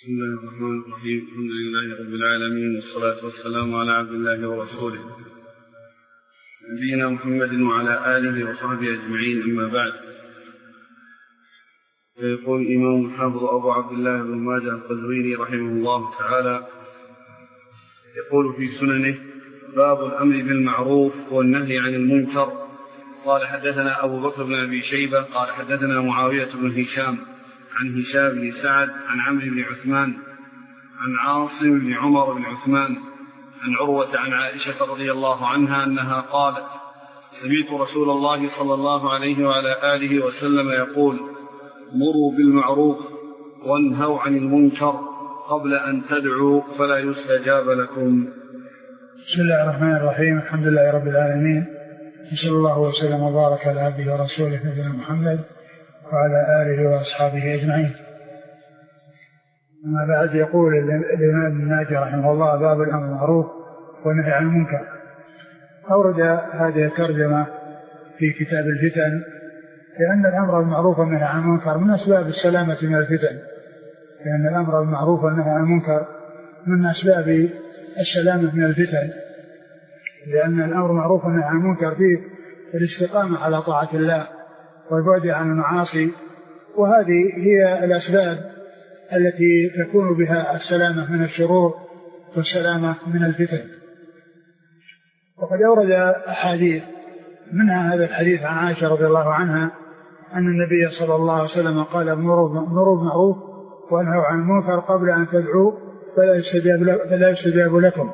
بسم الله الرحمن الرحيم. الحمد لله رب العالمين، والصلاة والسلام على عبد الله ورسوله نبينا محمد وعلى آله وصحبه أجمعين، أما بعد. فيقول الإمام الحافظ أبو عبد الله بن ماجه القزويني رحمه الله تعالى، يقول في سننه: باب الأمر بالمعروف والنهي عن المنكر. قال حدثنا أبو بكر بن أبي شيبة قال حدثنا معاوية بن هشام عن هشام بن سعد عن عمرو بن عثمان عن عاصم بن عمر بن عثمان عن عروة عن عائشة رضي الله عنها أنها قالت: سمعت رسول الله صلى الله عليه وعلى آله وسلم يقول: مروا بالمعروف وانهوا عن المنكر قبل أن تدعوا فلا يستجاب لكم. بسم الله الرحمن الرحيم. الحمد لله رب العالمين، صلى الله وسلم وبارك على عبده ورسوله نبينا محمد وعلى آله وأصحابه أجمعين. أما بعد، يقول الإمام ابن ماجه رحمه الله: باب الأمر بالمعروف والنهي عن المنكر. أورد هذه الترجمة في كتاب الفتن، لأن الأمر بالمعروف والنهي عن المنكر من أسباب السلامة من الفتن، لأن الأمر بالمعروف والنهي عن المنكر من أسباب السلامة من الفتن، لأن الأمر بالمعروف والنهي عن المنكر فيه الاستقامة على طاعة الله والبعد عن المعاصي، وهذه هي الأسباب التي تكون بها السلامة من الشرور والسلامة من الفتن. وقد أورد أحاديث، منها هذا الحديث عن عائشة رضي الله عنها أن النبي صلى الله عليه وسلم قال: مروا بالمعروف وانهوا عن المنكر قبل أن تدعوا فلا يستجاب لكم.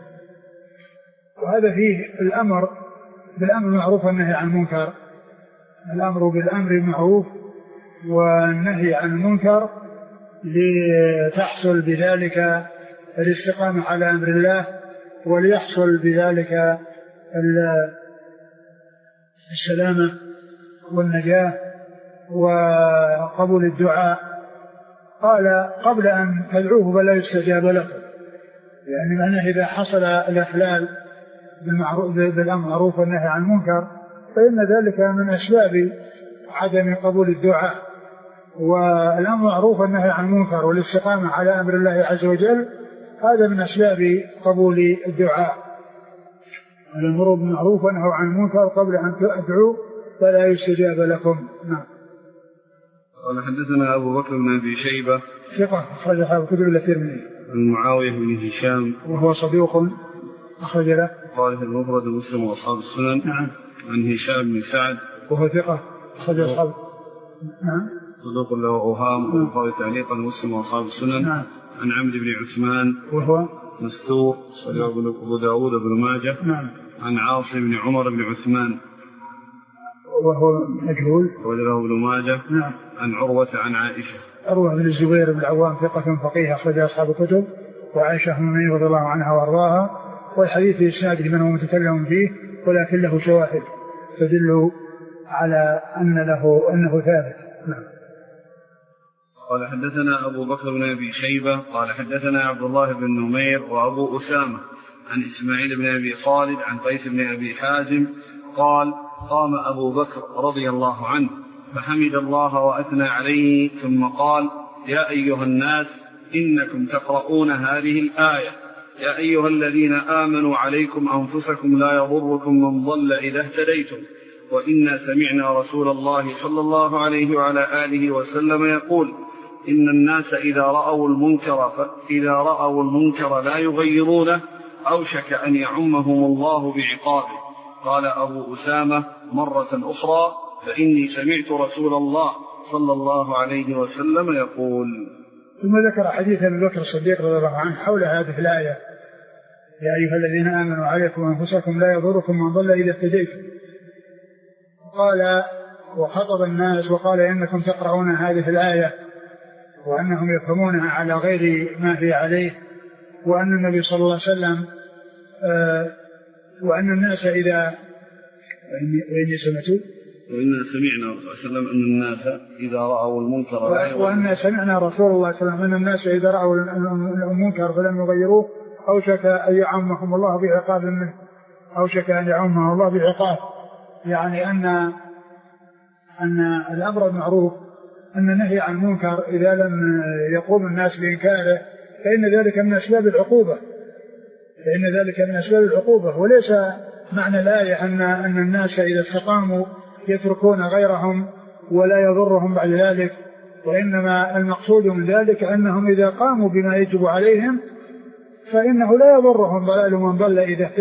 وهذا فيه الأمر بالأمر بالمعروف والنهي عن المنكر. الأمر بالأمر بالمعروف والنهي عن المنكر لتحصل بذلك الاستقامة على أمر الله، وليحصل بذلك السلامة والنجاة وقبول الدعاء. قال: قبل أن تدعوه فلا يستجاب لكم، يعني أنه إذا حصل الإخلال بالأمر بالمعروف والنهي عن المنكر فإن ذلك من أسباب عدم قبول الدعاء. والأمر بالمعروف والنهي عن المنكر والاستقامة على أمر الله عز وجل هذا من أسباب قبول الدعاء. الأمر بالمعروف والنهي عن المنكر قبل أن تدعوا فلا يستجاب لكم. نعم. قال حدثنا أبو بكر بن أبي شيبة ثقة أخرج أصحاب الكتب إلا الترمذي. عن معاوية بن هشام وهو صدوق أخرج له قال في المفرد مسلم وأصحاب السنن. نعم. عن هشام بن سعد وهو ثقة أخرج أصحاب. نعم. صدوق له أوهام وقال تعليقا مسلم وأصحاب السنن. نعم. عن عمرو بن عثمان وهو مستور صدوق أبو داود بن ماجه. نعم. عن عاصم بن عمر بن عثمان وهو مجهول وله ابن ماجه. نعم. عن عروة عن عائشة. عروة بن الزبير بن العوام ثقة فقيه أخرج أصحاب الكتب، وعائشة أم رضي الله عنها وأرضاها. والحديث في إسناده من هو متكلم فيه، ولكن له شواهد تدل على أنه ثابت. نعم. قال حدثنا أبو بكر بن أبي شيبة قال حدثنا عبد الله بن نمير وأبو أسامة عن إسماعيل بن أبي خالد عن قيس بن أبي حازم قال: قام أبو بكر رضي الله عنه فحمد الله وأثنى عليه ثم قال: يا أيها الناس إنكم تقرؤون هذه الآية: يا أيها الذين آمنوا عليكم أنفسكم لا يضركم من ضل إذا اهتديتم، وإنا سمعنا رسول الله صلى الله عليه وعلى آله وسلم يقول: إن الناس إذا رأوا المنكر لا يغيرونه أوشك أن يعمهم الله بعقابه. قال أبو أسامة مرة أخرى: فإني سمعت رسول الله صلى الله عليه وسلم يقول. ثم ذكر حديث أبي بكر الصديق رضي الله عنه حول هذه الآية: يا أيها الذين آمنوا عليكم أنفسكم لا يضركم من ضل إذا اهتديتم. قال وخطب الناس وقال: إنكم تقرؤون هذه الآية، وأنهم يفهمونها على غير ما هي عليه، وأن النبي صلى الله عليه وسلم وأن الناس إذا وإني سمعت وإنا سمعنا رسول الله صلى الله عليه وسلم أن الناس إذا رأوا المنكر وأن سمعنا رسول الله صلى الله عليه وسلم أن الناس إذا رأوا المنكر فلم يغيروه أوشك أن يعمهم الله بعقاب منه، أوشك أن يعمهم الله بعقاب. يعني أن الأمر بالمعروف أن النهي عن المنكر إذا لم يقوم الناس بإنكاره فإن ذلك من أسباب العقوبة، وليس معنى الآية أن الناس إذا استقاموا يتركون غيرهم ولا يضرهم بعد ذلك، وإنما المقصود من ذلك أنهم إذا قاموا بما يجب عليهم فإنه لا يضرهم ضلال من ضل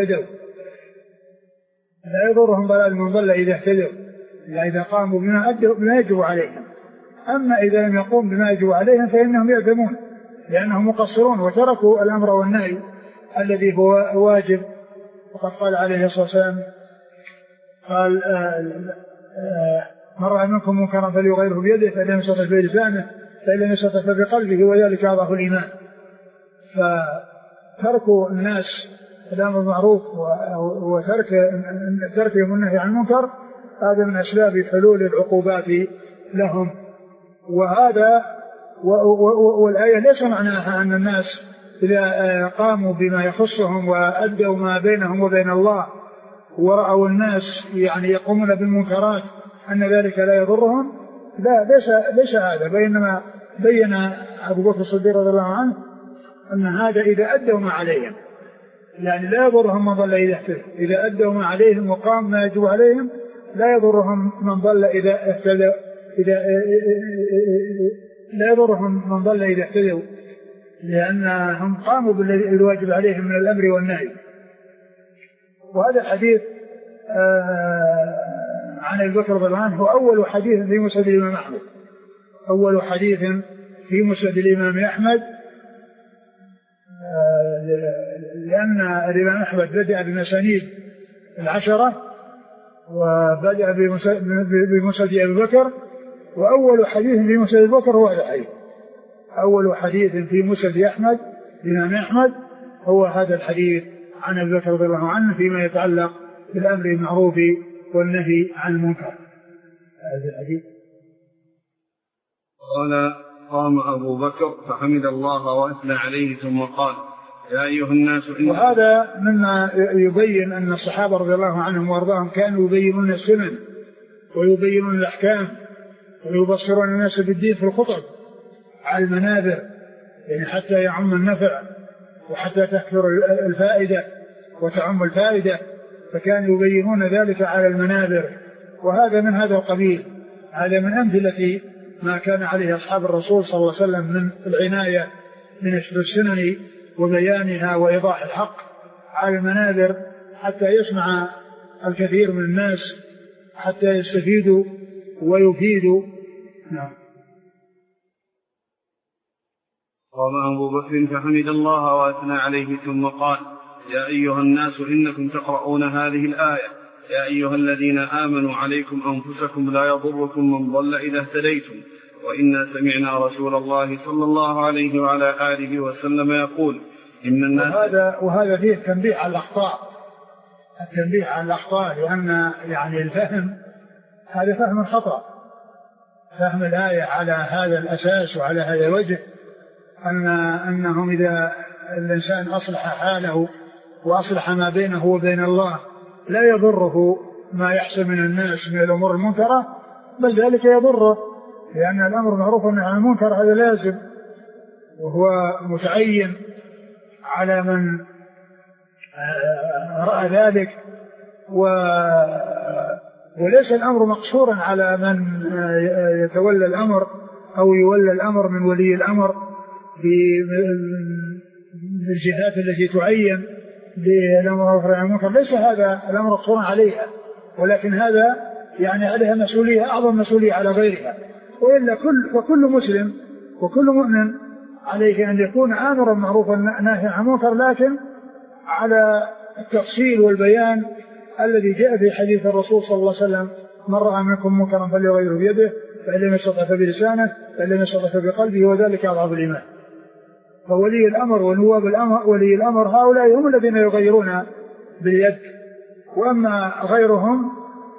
إذا اهتدوا، إذا قاموا بما يجب عليهم. أما إذا لم يقوم بما يجب عليهم فإنهم يأثمون لأنهم مقصرون وتركوا الأمر والنهي الذي هو واجب. وقد قال عليه الصلاة والسلام قال من رأى منكم منكرا فليغيره بيده فإن لم يستطع بلسانه فإن لم يستطع بقلبه وذلك أضعف الإيمان. فتركوا الناس الأمر بالمعروف وتركهم النهي عن المنكر هذا من أسباب حلول العقوبات لهم. والآية ليس معناها أن الناس إذا قاموا بما يخصهم وأدوا ما بينهم وبين الله ورأوا الناس يعني يقومون بالمنكرات أن ذلك لا يضرهم، لا ليس هذا، بينما بين أبو بكر الصديق رضي الله عنه أن هذا إذا أدوا ما عليهم، يعني لا يضرهم من ضل إذا أدوا ما عليهم وقام ما يجب عليهم، لا يضرهم من ضل إذا اهتدوا لأنهم قاموا بالواجب عليهم من الأمر والنهي. وهذا الحديث عن أبي بكر رضي الله عنه هو أول حديث في مسند الإمام أحمد، لأن الإمام أحمد بدأ بمسانيد 10 وبدأ بمسند أبي بكر، وأول حديث في مسند أبي بكر هو هذا الحديث. أول حديث في مسند أحمد الإمام أحمد هو هذا الحديث عن أبي بكر رضي الله عنه فيما يتعلق بالأمر بالمعروف والنهي عن المنكر. هذا الحديث قال قام أبو بكر فحمد الله وأثنى عليه ثم قال يا أيها الناس وهذا مما يبين أن الصحابة رضي الله عنهم وارضاهم كانوا يبينون السنن ويبينون الأحكام ويبصرون الناس بالدين في الخطب على المنابر، يعني حتى يعم النفع وحتى تكثر الفائدة وتعم الفائدة، فكانوا يبينون ذلك على المنابر. وهذا من هذا القبيل، هذا من أمثلة ما كان عليه أصحاب الرسول صلى الله عليه وسلم من العناية من السنن وبيانها وإيضاح الحق على المنابر حتى يسمع الكثير من الناس حتى يستفيدوا ويفيدوا. نعم. قام أبو بكر فحمد الله وأثنى عليه ثم قال يا أيها الناس إنكم تقرؤون هذه الآية يا أيها الذين آمنوا عليكم أنفسكم لا يضركم من ضل إذا اهتديتم وإنا سمعنا رسول الله صلى الله عليه وعلى آله وسلم يقول إن الناس وهذا فيه تنبيه على الأخطاء، لأن يعني الفهم هذا فهم خطأ، فهم الآية على هذا الأساس وعلى هذا الوجه أنهم إذا الإنسان أصلح حاله وأصلح ما بينه وبين الله لا يضره ما يحصل من الناس من الأمور المنكرة، بل ذلك يضره، لأن الأمر المعروف والنهي عن المنكر هذا لازم وهو متعين على من رأى ذلك، وليس الأمر مقصورا على من يتولى الأمر أو يولى الأمر من ولي الأمر بالجهات التي تعين بالأمر والنهي عن المنكر، ليس هذا الأمر مقصورا عليها، ولكن هذا يعني عليها مسؤولية أعظم مسؤولية على غيرها. وإلا فكل مسلم وكل مؤمن عليه أن يكون آمرا معروفا ناهيا عن المنكر، لكن على التفصيل والبيان الذي جاء في حديث الرسول صلى الله عليه وسلم من رأى منكم منكرا فليغيره بيده فإن لم يستطع فبلسانه فإن لم يستطع بقلبه وذلك أضعف الإيمان. فولي الأمر ونواب الأمر ولي الأمر هؤلاء هم الذين يغيرون باليد، وأما غيرهم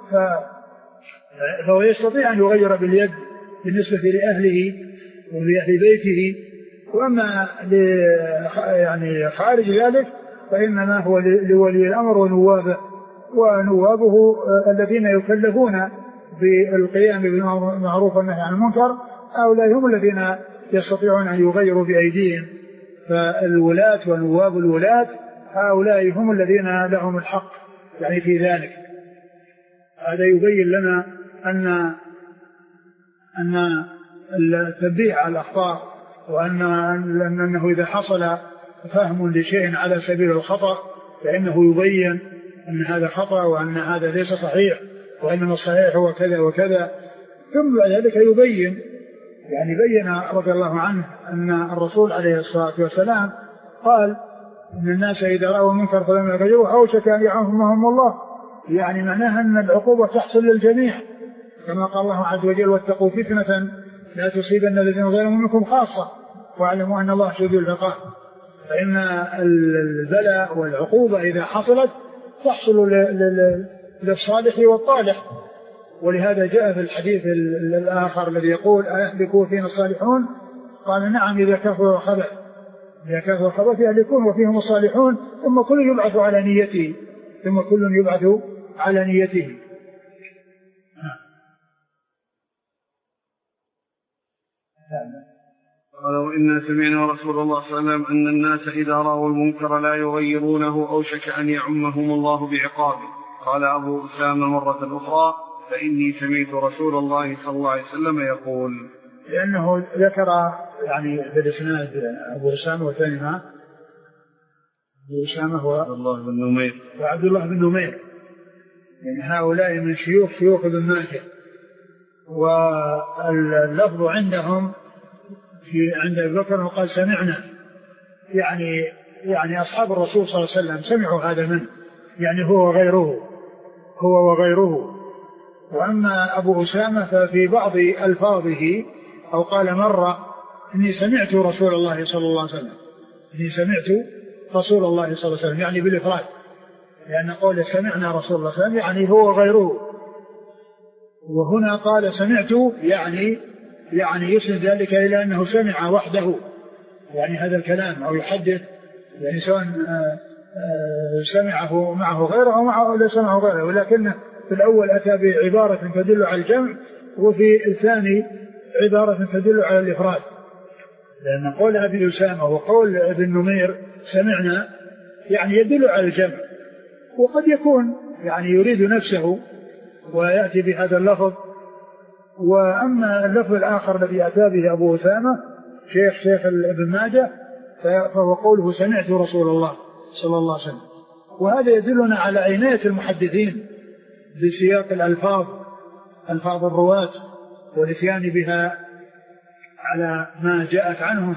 فهو يستطيع أن يغير باليد بالنسبة لأهله ولأهل بيته، وأما يعني خارج ذلك فإنما هو لولي الأمر ونوابه الذين يكلفون بالقيام بالمعروف والنهي عن المنكر هؤلاء هم الذين يستطيعون أن يغيروا بأيديهم. فالولاة ونواب الولاة هؤلاء هم الذين لهم الحق يعني في ذلك. هذا يبين لنا أن التنبيه على الأخطاء، وأنه إذا حصل فهم لشيء على سبيل الخطأ فإنه يبين أن هذا خطأ وأن هذا ليس صحيح وإنما الصحيح هو كذا وكذا. ثم بعد ذلك يبين يعني بين رضي الله عنه أن الرسول عليه الصلاة والسلام قال إن الناس إذا رأوا منكر فلم يغيروه أوشك أن يعمهم الله، يعني معناها أن العقوبة تحصل للجميع كما قال الله عز وجل واتقوا فتنة لا تصيبن الذين ظلموا منكم خاصة واعلموا أن الله شديد العقاب. فإن البلاء والعقوبة إذا حصلت تحصل للصالح والطالح. ولهذا جاء في الحديث الآخر الذي يقول أيهلكوا فينا الصالحون؟ قال نعم إذا كفروا الخبث، إذا كفروا الخبث يهلكون وفيهم الصالحون ثم كل يبعث على نيته، ثم كل يبعث على نيته. قالوا إنا سمعنا رسول الله صلى الله عليه وسلم أن الناس إذا رأوا المنكر لا يغيرونه أوشك أن يعمهم الله بعقابه. قال أبو أسامة مرة أخرى فإني سمعت رسول الله صلى الله عليه وسلم يقول. لأنه ذكر يعني بالإسناد أبو أسامة وثاني ما أبو أسامة هو عبد الله بن نمير وعبد الله بن نمير، يعني هؤلاء من شيوخ ابن ماجه. واللفظ عندهم عند أبي بكر وقال سمعنا، يعني أصحاب الرسول صلى الله عليه وسلم سمعوا هذا منه، يعني هو وغيره. وأما أبو أسامة ففي بعض ألفاظه أو قال مرة إني سمعت رسول الله صلى الله عليه وسلم، إني سمعت رسول الله صلى الله عليه وسلم يعني بالإفراد، لأن قول سمعنا رسول الله صلى الله عليه وسلم يعني هو وغيره. وهنا قال سمعت يعني يسند ذلك إلى أنه سمع وحده يعني هذا الكلام أو يحدث، يعني سواء سمعه معه غيره أو معه لا سمعه غيره، ولكنه في الأول أتى بعبارة تدل على الجمع وفي الثاني عبارة تدل على الإفراد، لأن قول أبي أسامة وقول ابن نمير سمعنا يعني يدل على الجمع، وقد يكون يعني يريد نفسه ويأتي بهذا اللفظ. وأما اللفظ الآخر الذي أتى به أبو أسامة شيخ ابن ماجه فهو قوله سمعت رسول الله صلى الله عليه وسلم، وهذا يدلنا على عناية المحدثين بسياق ألفاظ الرواة والاتيان بها على ما جاءت عنهم،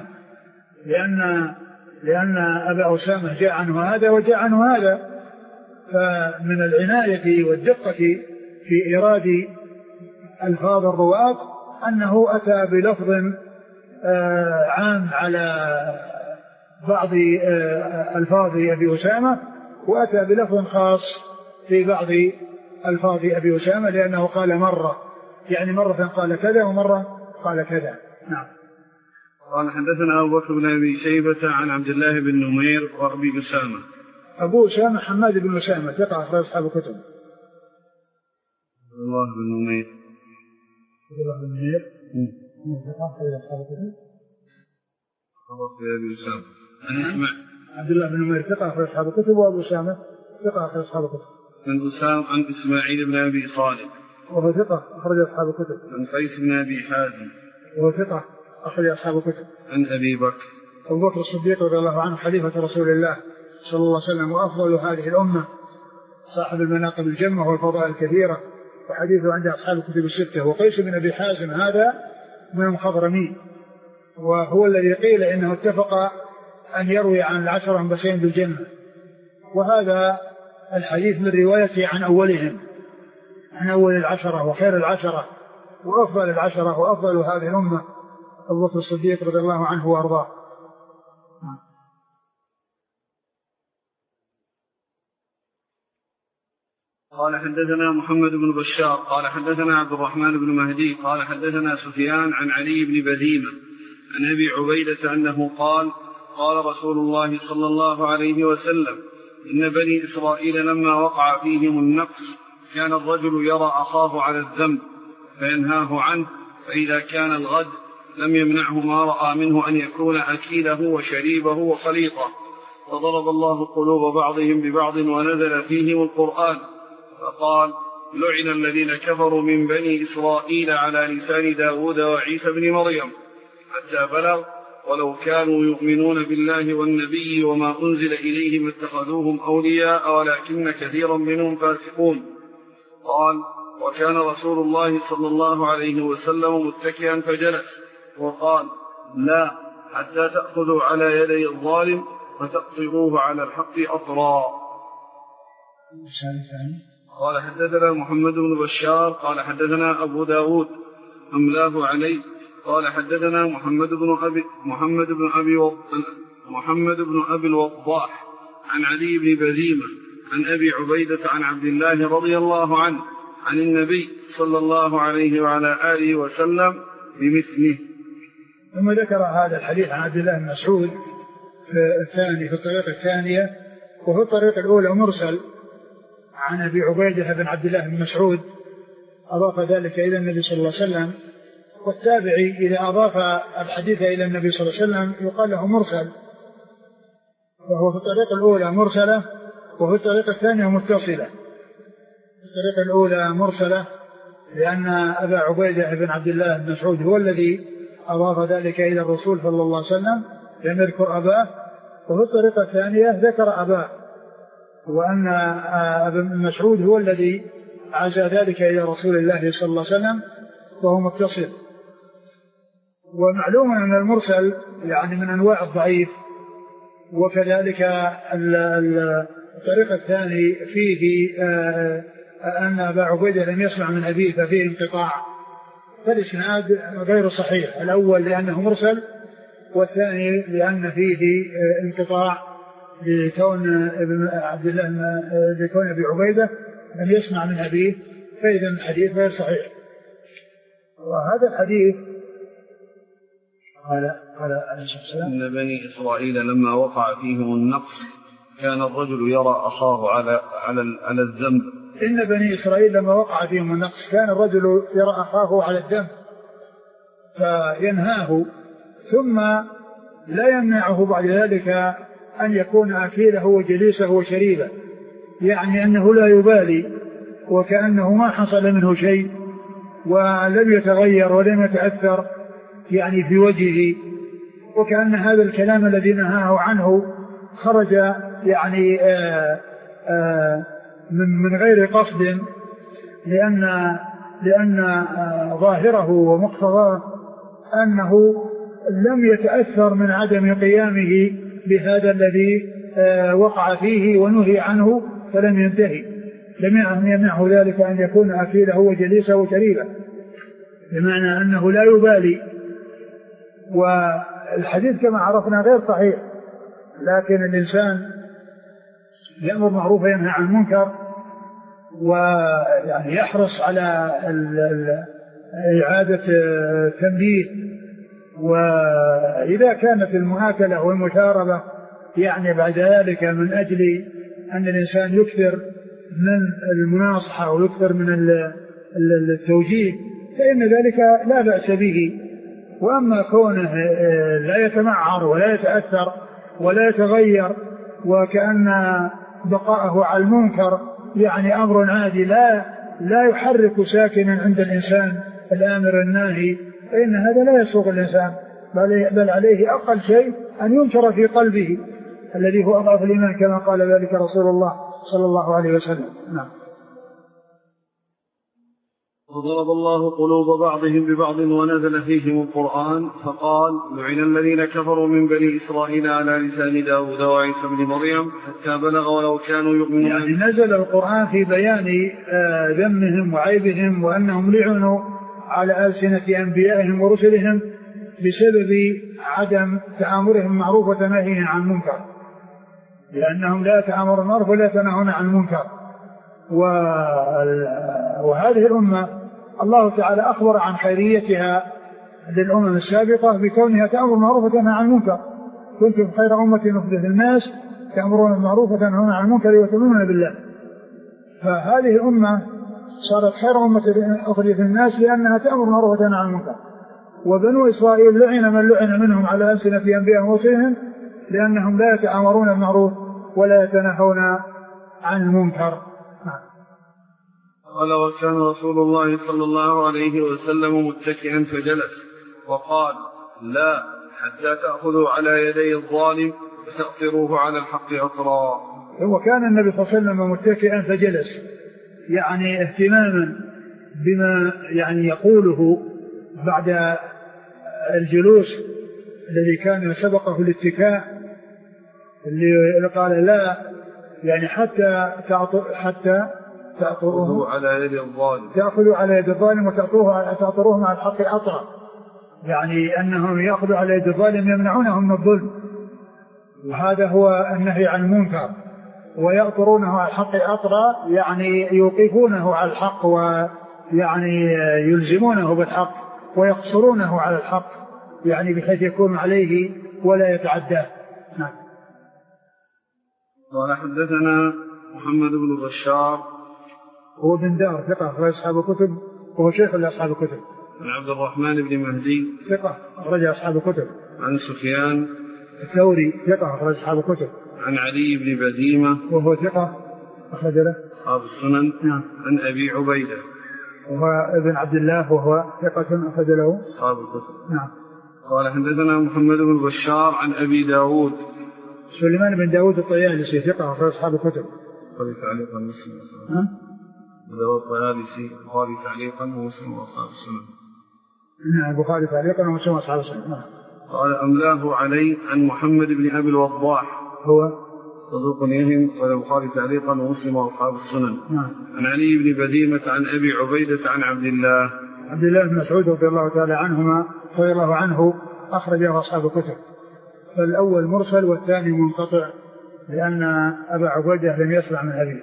لأن أبا أسامة جاء عنه هذا وجاء عنه هذا، فمن العناية والدقة في إيراد ألفاظ الرواة أنه أتى بلفظ عام على بعض ألفاظ أبي أسامة وأتى بلفظ خاص في بعض ألفاظ أبي أسامة، لأنه قال مرة قال كذا ومرة قال كذا. نعم. قال حدثنا أبو بكر بن أبي شيبة عن عبد الله بن نمير وأبي أسامة. أبو أسامة حماد بن أسامة ثقة أخرج أصحاب الكتب. عبد الله بن نمير ثقة أخرج أصحاب الكتب. خبر في أبي أسامة. أنا أسمع عبد الله بن نمير ثقة أخرج أصحاب الكتب، وأبو أسامة ثقة أخرج أصحاب الكتب. عن أسامة عن إسماعيل بن أبي صالح وهو ثقة أخرج أصحاب الكتب. عن قيس بن أبي حازم وهو ثقة أخرج أصحاب الكتب. عن أبي بكر أبو بكر الصديق رضي الله عنه خليفة رسول الله صلى الله عليه وسلم وأفضل هذه الأمة، صاحب المناقب الجمة والفضائل الكثيرة، وحديثه عند أصحاب الكتب الستة. وقيس بن أبي حازم هذا من المخضرمين، وهو الذي قيل إنه اتفق أن يروي عن العشرة المبشرين بالجنة، وهذا الحديث من روايته عن أولهم، عن أول العشرة وخير العشرة وأفضل العشرة وأفضل هذه الأمة أبو بكر الصديق رضي الله عنه وأرضاه. قال حدثنا محمد بن بشار قال حدثنا عبد الرحمن بن مهدي قال حدثنا سفيان عن علي بن بذيمة عن أبي عبيدة أنه قال قال رسول الله صلى الله عليه وسلم إن بني إسرائيل لما وقع فيهم النقص كان الرجل يرى أخاه على الذنب فينهاه عنه، فإذا كان الغد لم يمنعه ما رأى منه أن يكون أكيله وشريبه وخليطه، فضرب الله قلوب بعضهم ببعض ونزل فيهم القرآن، فقال: لعن الذين كفروا من بني إسرائيل على لسان داود وعيسى بن مريم، حتى بلغ: ولو كانوا يؤمنون بالله والنبي وما أنزل إليهم اتخذوهم أولياء ولكن كثيرا منهم فاسقون. قال: وكان رسول الله صلى الله عليه وسلم متكئا فجلس وقال: لا، حتى تأخذوا على يدي الظالم فتقطعوه على الحق أطرا. قال: حدثنا محمد بن بشار قال حدثنا أبو داود أملاه عليه قال حدثنا محمد بن أبي الوضاح عن علي بن بزيمة عن أبي عبيدة عن عبد الله رضي الله عنه عن النبي صلى الله عليه وعلى آله وسلم بمثله. ثم ذكر هذا الحديث عن عبد الله بن مسعود في الطريقة الثانية، وفي الطريقة الأولى مرسل عن أبي عبيدة بن عبد الله بن مسعود أضاف ذلك إلى النبي صلى الله عليه وسلم، والتابعي إذا أضاف الحديث إلى النبي صلى الله عليه وسلم يقال له مرسل، وهو في الطريقة الأولى مرسلة وفي الطريقة الثانية متصلة. الطريقة الأولى مرسلة لأن أبا عبيدة بن عبد الله بن مسعود هو الذي أضاف ذلك إلى الرسول صلى الله عليه وسلم لم يذكر أباه، وفي الطريقة الثانية ذكر أباه، وأن ابن مسعود هو الذي عزى ذلك إلى رسول الله صلى الله عليه وسلم وهو متصل. ومعلوم أن المرسل يعني من أنواع الضعيف، وكذلك الطريقة الثاني فيه أن أبا عبيدة لم يسمع من أبيه ففيه انقطاع، فالإسناد غير صحيح، الأول لأنه مرسل، والثاني لأن فيه انقطاع لكون أبي عبيدة لم يسمع من أبيه، فإذا الحديث غير صحيح. وهذا الحديث قال إن بني إسرائيل لما وقع فيهم النقص كان الرجل يرى أخاه على الذنب. إن بني إسرائيل لما وقع فيهم النقص كان الرجل يرى أخاه على الذنب فينهاه، ثم لا يمنعه بعد ذلك أن يكون أكيله وجليسه وشريبه، يعني أنه لا يبالي وكأنه ما حصل منه شيء ولم يتغير ولم يتأثر يعني في وجهه، وكأن هذا الكلام الذي نهاه عنه خرج يعني من غير قصد، لأن ظاهره ومقتضاه أنه لم يتأثر من عدم قيامه بهذا الذي وقع فيه ونهي عنه فلم ينتهي، لم يمنعه ذلك أن يكون أكيله وجليسه وشريبه، بمعنى أنه لا يبالي. والحديث كما عرفنا غير صحيح، لكن الإنسان يأمر معروف وينهى عن المنكر، ويعني يحرص على إعادة تنبيه. وإذا كانت المآكلة والمشاربة يعني بعد ذلك من أجل أن الإنسان يكثر من المناصحة ويكثر من التوجيه فإن ذلك لا بأس به. وأما كونه لا يتمعر ولا يتأثر ولا يتغير وكأن بقاءه على المنكر يعني أمر عادي لا يحرك ساكنا عند الإنسان الآمر الناهي، فإن هذا لا يسوق الإنسان، بل عليه أقل شيء أن ينكر في قلبه الذي هو أضعف الإيمان كما قال ذلك رسول الله صلى الله عليه وسلم. نعم. وضرب الله قلوب بعضهم ببعض ونزل فيهم القرآن، فقال: لعن الذين كفروا من بني إسرائيل على لسان داود وعيسى بن مريم حتى بلغ ولو كانوا يؤمنون. يعني نزل القرآن في بيان ذمهم وعيبهم وأنهم لعنوا على ألسنة أنبيائهم ورسلهم بسبب عدم تآمرهم معروف وتناهيهم عن منكر، لأنهم لا يتآمرون بالمعروف ولا يتناهون عن المنكر. وهذه الأمة الله تعالى أخبر عن خيريتها للأمم السابقة بكونها تأمر بالمعروف وتنهى عن المنكر. كنتم خير أمة أخرجت للناس تأمرون بالمعروف وتنهون عن المنكر وتؤمنون بالله. فهذه الأمة صارت خير أمة أخرجت للناس لأنها تأمر بالمعروف وتنهى عن المنكر، وبنو إسرائيل لعن من لعن منهم على ألسنة أنبيائهم ورسلهم لأنهم لا يتآمرون بالمعروف ولا يتناهون عن المنكر. قال وكان رسول الله صلى الله عليه وسلم متكئا فجلس وقال لا حتى تأخذوا على يدي الظالم وتأطروه على الحق أطرا. وكان النبي صلى الله عليه وسلم متكئا فجلس يعني اهتماما بما يعني يقوله بعد الجلوس الذي كان سبقه الاتكاء اللي قال لا يعني حتى تأطروه على يد الظالم تأخذوا على يد الظالم وتأطروه مع الحق أطرا يعني أنهم يأخذوا على يد الظالم يمنعونه من الظلم وهذا هو النهي عن المنكر ويأطرونه على الحق أطرا يعني يوقفونه على الحق ويعني يلزمونه بالحق ويقصرونه على الحق يعني بحيث يكون عليه ولا يتعداه. نعم. قال حدثنا محمد بن بشار هو بن دار ثقة أخرج أصحاب الكتب وهو شيخ لأصحاب الكتب. عن عبد الرحمن بن مهدي ثقة أخرج أصحاب الكتب. عن سفيان الثوري ثقة أخرج أصحاب الكتب. عن علي بن بديمة وهو ثقة أخرج له أصحاب السنن. نعم. عن أبي عبيدة وهو ابن عبد الله وهو ثقة أخرج له أصحاب الكتب. نعم. قال حدثنا محمد بن بشار عن أبي داود سليمان بن داود الطيالسي ثقة أخرج أصحاب الكتب. قال تعليقا مسلم. داود الطيالسي البخاري تعليقا ومسلم وأصحاب السنن. نعم البخاري تعليقا ومسلم وأصحاب السنن. قال أملاه علي عن محمد بن أبي الوضاح هو صدوق يهم قال البخاري تعليقا ومسلم وأصحاب السنن. نعم. عن علي بن بديمة عن أبي عبيدة عن عبد الله بن مسعود رضي الله تعالى عنهما رضي الله عنه أخرجه أصحاب الكتب فالأول مرسل والثاني منقطع لأن أبا عبيدة لم يسمع من أبيه.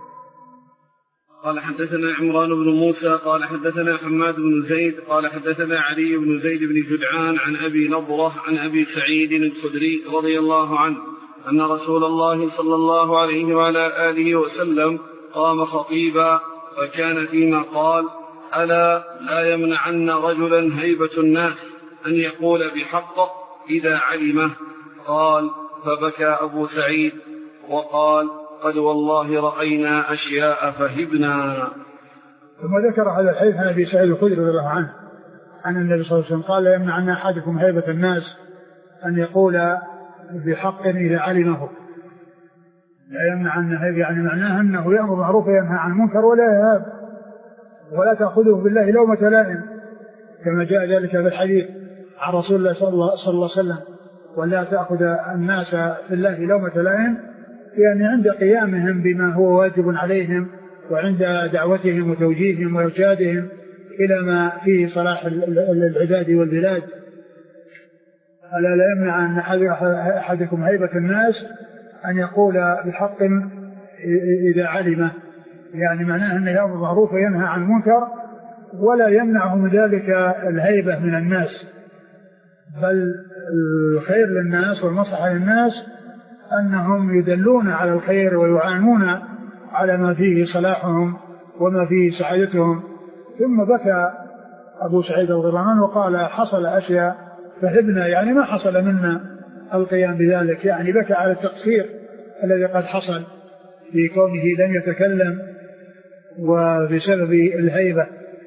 قال حدثنا عمران بن موسى قال حدثنا حماد بن زيد قال حدثنا علي بن زيد بن جدعان عن أبي نضرة عن أبي سعيد الخدري رضي الله عنه أن رسول الله صلى الله عليه وعلى آله وسلم قام خطيبا فكان فيما قال ألا لا يمنعن رجلا هيبة الناس أن يقول بحقه إذا علمه. قال فبكى أبو سعيد وقال قد والله رأينا أشياء فهبنا. ثم ذكر هذا الحديث عن أبي سعيد الخدري رضي الله عنه أن النبي صلى الله عليه وسلم قال لا يمنعن أحدكم هيبة الناس أن يقول بحق إذا علمه. لا يمنعن هيبة يعني معناها أنه يأمر بالمعروف وينهى عن المنكر ولا يهاب ولا تأخذه بالله لومة لائم كما جاء ذلك في الحديث عن رسول الله صلى الله عليه وسلم ولا تأخذ الناس في الله لومة لائم يعني عند قيامهم بما هو واجب عليهم وعند دعوتهم وتوجيههم وإرشادهم إلى ما فيه صلاح العباد والبلاد. ألا لا يمنع أن أحدكم هيبة الناس أن يقول بحق إذا علمه يعني معناه أنه يأمر بالمعروف وينهى عن المنكر ولا يمنعه من ذلك الهيبة من الناس بل الخير للناس والمصلحة للناس أنهم يدلون على الخير ويعانون على ما فيه صلاحهم وما فيه سعادتهم. ثم بكى أبو سعيد رضي الله عنه وقال حصل أشياء فهبنا يعني ما حصل منا القيام بذلك يعني بكى على التقصير الذي قد حصل في كونه لم يتكلم وبسبب الهيبة.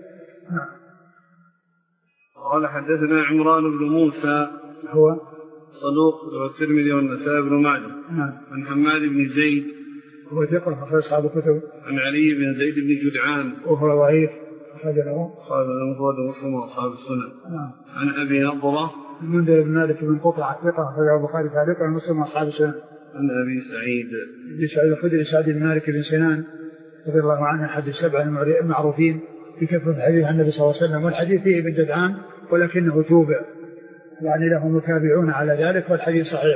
قال حدثنا عمران بن موسى هو صدوق والترمذي والنسائي بن ماجه. عن حماد بن زيد هو ثقة أخرج أصحاب الكتب. عن علي بن زيد بن جدعان وهو ضعيف أخرج له قال المفرد ومسلم وأصحاب السنن. عن أبي نضرة المنذر بن مالك بن قطعة ثقة أخرج البخاري تعليقا ومسلم وأصحاب السنن. عن أبي سعيد الخدري سعد بن مالك بن سنان رضي الله عنه أحد السبع المعروفين في كثرة الحديث عن النبي صلى الله عليه وسلم والحديث فيه ابن جدعان ولكنه توبع يعني له متابعون على ذلك والحديث صحيح.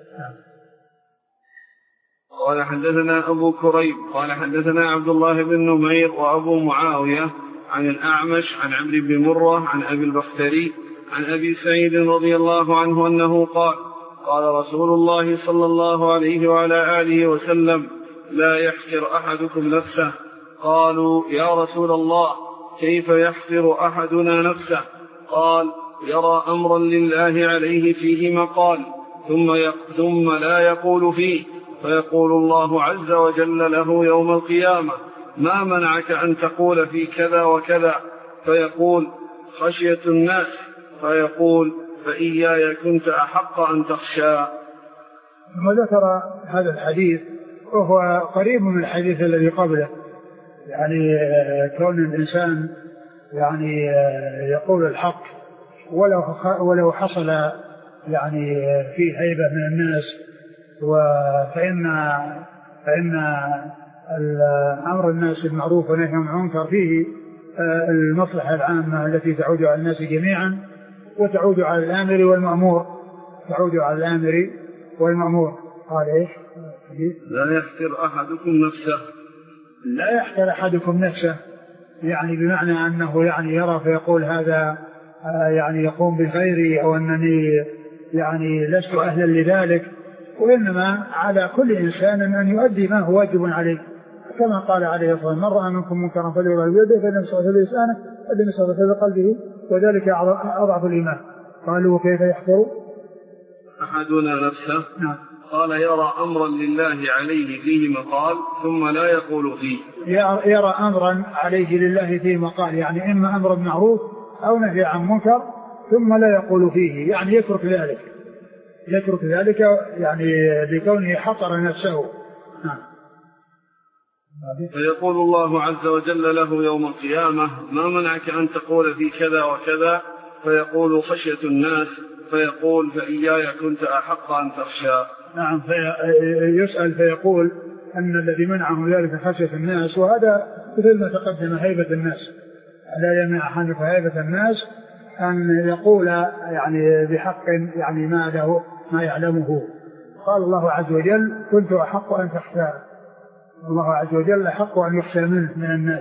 قال حدثنا أبو كريب قال حدثنا عبد الله بن نمير وأبو معاوية عن الأعمش عن عمرو بن مرة عن أبي البختري عن أبي سعيد رضي الله عنه أنه قال قال رسول الله صلى الله عليه وعلى آله وسلم لا يحقر أحدكم نفسه. قالوا يا رسول الله كيف يحقر أحدنا نفسه؟ قال يرى أمرا لله عليه فيه مقال ثم لا يقول فيه، فيقول الله عز وجل له يوم القيامة: ما منعك أن تقول في كذا وكذا؟ فيقول: خشية الناس. فيقول: فإياي كنت أحق أن تخشى. ثم ذكر هذا الحديث وهو قريب من الحديث الذي قبله، يعني كون الإنسان يعني يقول الحق ولو حصل يعني فيه هيبة من الناس، فإن أمر الناس بالمعروف والنهي عن المنكر فيه المصلحة العامة التي تعود على الناس جميعا وتعود على الآمر والمأمور، قال إيش؟ لا يحتر أحدكم نفسه، يعني بمعنى أنه يعني يرى فيقول هذا يعني يقوم بغيري أو أنني يعني لست أهلا لذلك، وإنما على كل إنسان أن يؤدي ما هو واجب عليه، كما قال عليه الصلاة والسلام: من رأى منكم منكرا فليغيره بيده فإن يمسح بلسانه فإن يمسح بقلبه وذلك أضعف الإيمان. قالوا: وكيف يحقر أحدنا نفسه؟ نعم. قال: يرى أمرا لله عليه فيه مقال ثم لا يقول فيه. يرى أمرا عليه لله فيه مقال، يعني إما أمر معروف أو نهي عن منكر ثم لا يقول فيه، يعني يترك ذلك يعني بكونه حقر نفسه. نعم. فيقول الله عز وجل له يوم القيامة: ما منعك أن تقول في كذا وكذا؟ فيقول: خشية الناس. فيقول: فإياي كنت أحق أن تخشى. نعم. فيسأل فيقول أن الذي منعه ذلك خشية الناس، وهذا مثل ما تقدم هيبة الناس، لا يمنع عنك هيبة الناس أن يقول يعني بحق يعني ما يعلمه. قال الله عز وجل: كنت أحق أن تخشى. الله عز وجل أحق أن يخشى منه من الناس،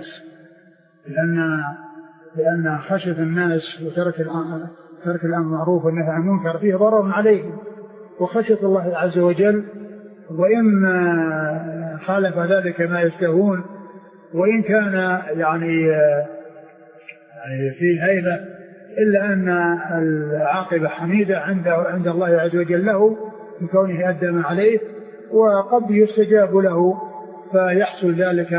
لأن خشية الناس وترك الأمر بالمعروف والنهي عن المنكر فيه ضرر عليهم، وخشية الله عز وجل وإن خالف ذلك ما يشتهون وإن كان يعني فيه هيبة، إلا أن العاقبة حميدة عند الله عز وجل له بكونه أدى ما عليه، وقد يستجاب له فيحصل ذلك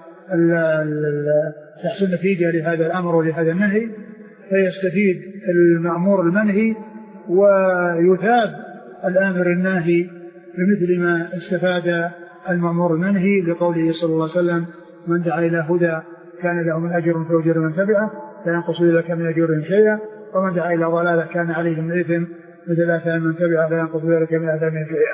تحصل نتيجة لهذا الأمر ولهذا النهي، فيستفيد المأمور المنهي ويثاب الآمر الناهي بمثل ما استفاد المأمور المنهي، لقوله صلى الله عليه وسلم: من دعا إلى هدى كان له من أجر فأجر من تبعه لا ينقص ذلك من أجرهم شيئا، ومن دعا إلى ضلالة كان عليه من إثم مثل آثام من تبعه لا ينقص ذلك من آثامهم شيئا.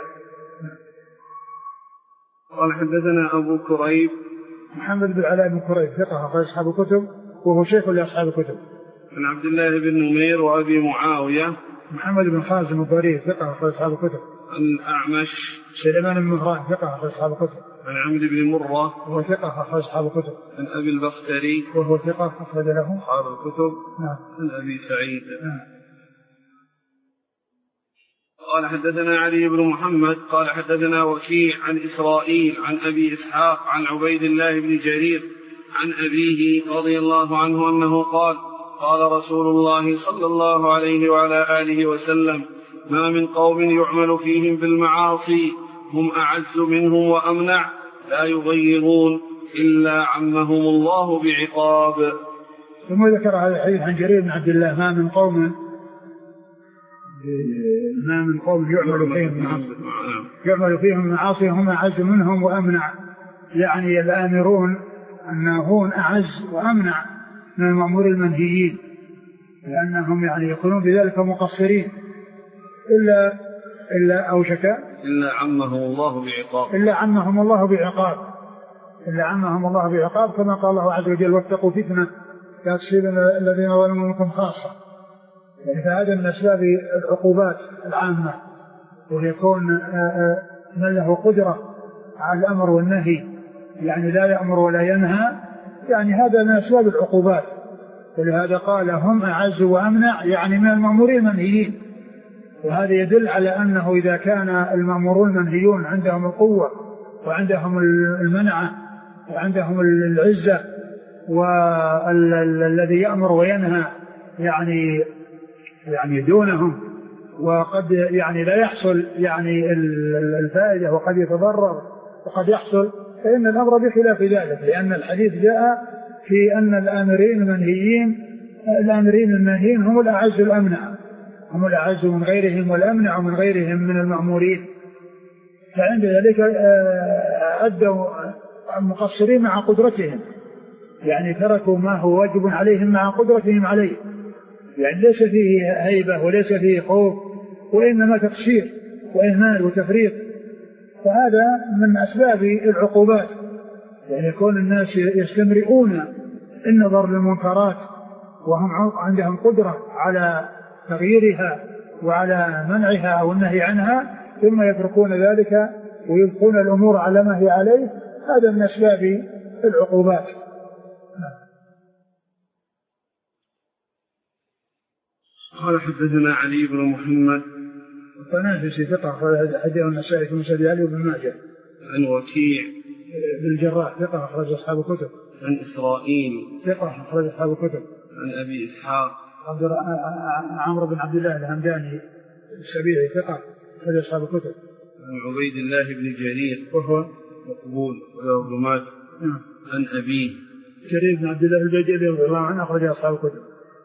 قال: حدثنا أبو كريب محمد بن علاء بن كريب ثقة أخرج أصحاب الكتب وهو شيخ لأصحاب الكتب. عن عبد الله بن نمير وأبي معاوية محمد بن خازم الضرير ثقة أخرج أصحاب الكتب. عن الأعمش سليمان بن مهران ثقة أخرج أصحاب الكتب. عن عمرو بن مرة وهو ثقة أخرج أصحاب الكتب. عن أبي البختري وهو ثقة أخرج له أصحاب الكتب. نعم. عن أبي سعيد. نعم. قال: حدثنا علي بن محمد قال: حدثنا وكيع عن إسرائيل عن أبي إسحاق عن عبيد الله بن جرير عن أبيه رضي الله عنه أنه قال: قال رسول الله صلى الله عليه وعلى آله وسلم: ما من قوم يعمل فيهم بالمعاصي هم أعز منهم وأمنع لا يغيرون إلا عمهم الله بعقاب. ثم ذكر هذا الحديث عن جرير بن عبد الله: ما من قوم يعمل فيهم المعاصي هم أعز منهم وأمنع، يعني الآمرون أنهم أعز وأمنع من المأمور المنهيين، لأنهم يعني يكونون بذلك مقصرين إلا أوشك إلا عمهم الله بعقاب كما قال الله عز وجل: واتقوا فتنة لا تصيبن الذين ظلموا منكم خاصة. يعني فهذا من أسباب العقوبات العامة، ويكون من له قدرة على الأمر والنهي، يعني لا يأمر ولا ينهى، يعني هذا من أسباب العقوبات. ولهذا قال: هم أعز وأمنع، يعني من المأمورين المنهيين. وهذا يدل على أنه إذا كان المأمورون المنهيون عندهم القوة وعندهم المنعة وعندهم العزة، والذي يأمر وينهى يعني يعني دونهم، وقد يعني لا يحصل يعني الفائدة، وقد يتضرر وقد يحصل، فإن الأمر بخلاف ذلك، لأن الحديث جاء في أن الآمرين المنهيين هم الأعز الأمنع، هم الأعز من غيرهم والأمنع من غيرهم من المأمورين. فعند ذلك أدوا مقصرين مع قدرتهم، يعني تركوا ما هو واجب عليهم مع قدرتهم عليه، يعني ليس فيه هيبة وليس فيه خوف، وإنما تقصير وإهمال وتفريط. فهذا من أسباب العقوبات، يعني يكون الناس يستمرئون النظر للمنكرات وهم عندهم قدرة على تغييرها وعلى منعها أو النهي عنها، ثم يتركون ذلك ويبقون الأمور على ما هي عليه. هذا من أسباب العقوبات. قال حدثنا علي بن محمد الطنافسي ثقة حديث النسائي في مسند علي بن ماجه. عن وكيع بن الجراح ثقة أخرج أصحاب الكتب. عن إسرائيل ثقة أخرج أصحاب الكتب. عن أبي إسحاق عمرو بن عبد الله الهمداني السبيعي ثقة أخرج أصحاب الكتب. عن عبيد الله بن جرير وهو مقبول وله ابن ماجه. عن أبيه جرير بن عبد الله البجلي رضي الله عنه أخرج أصحاب الكتب.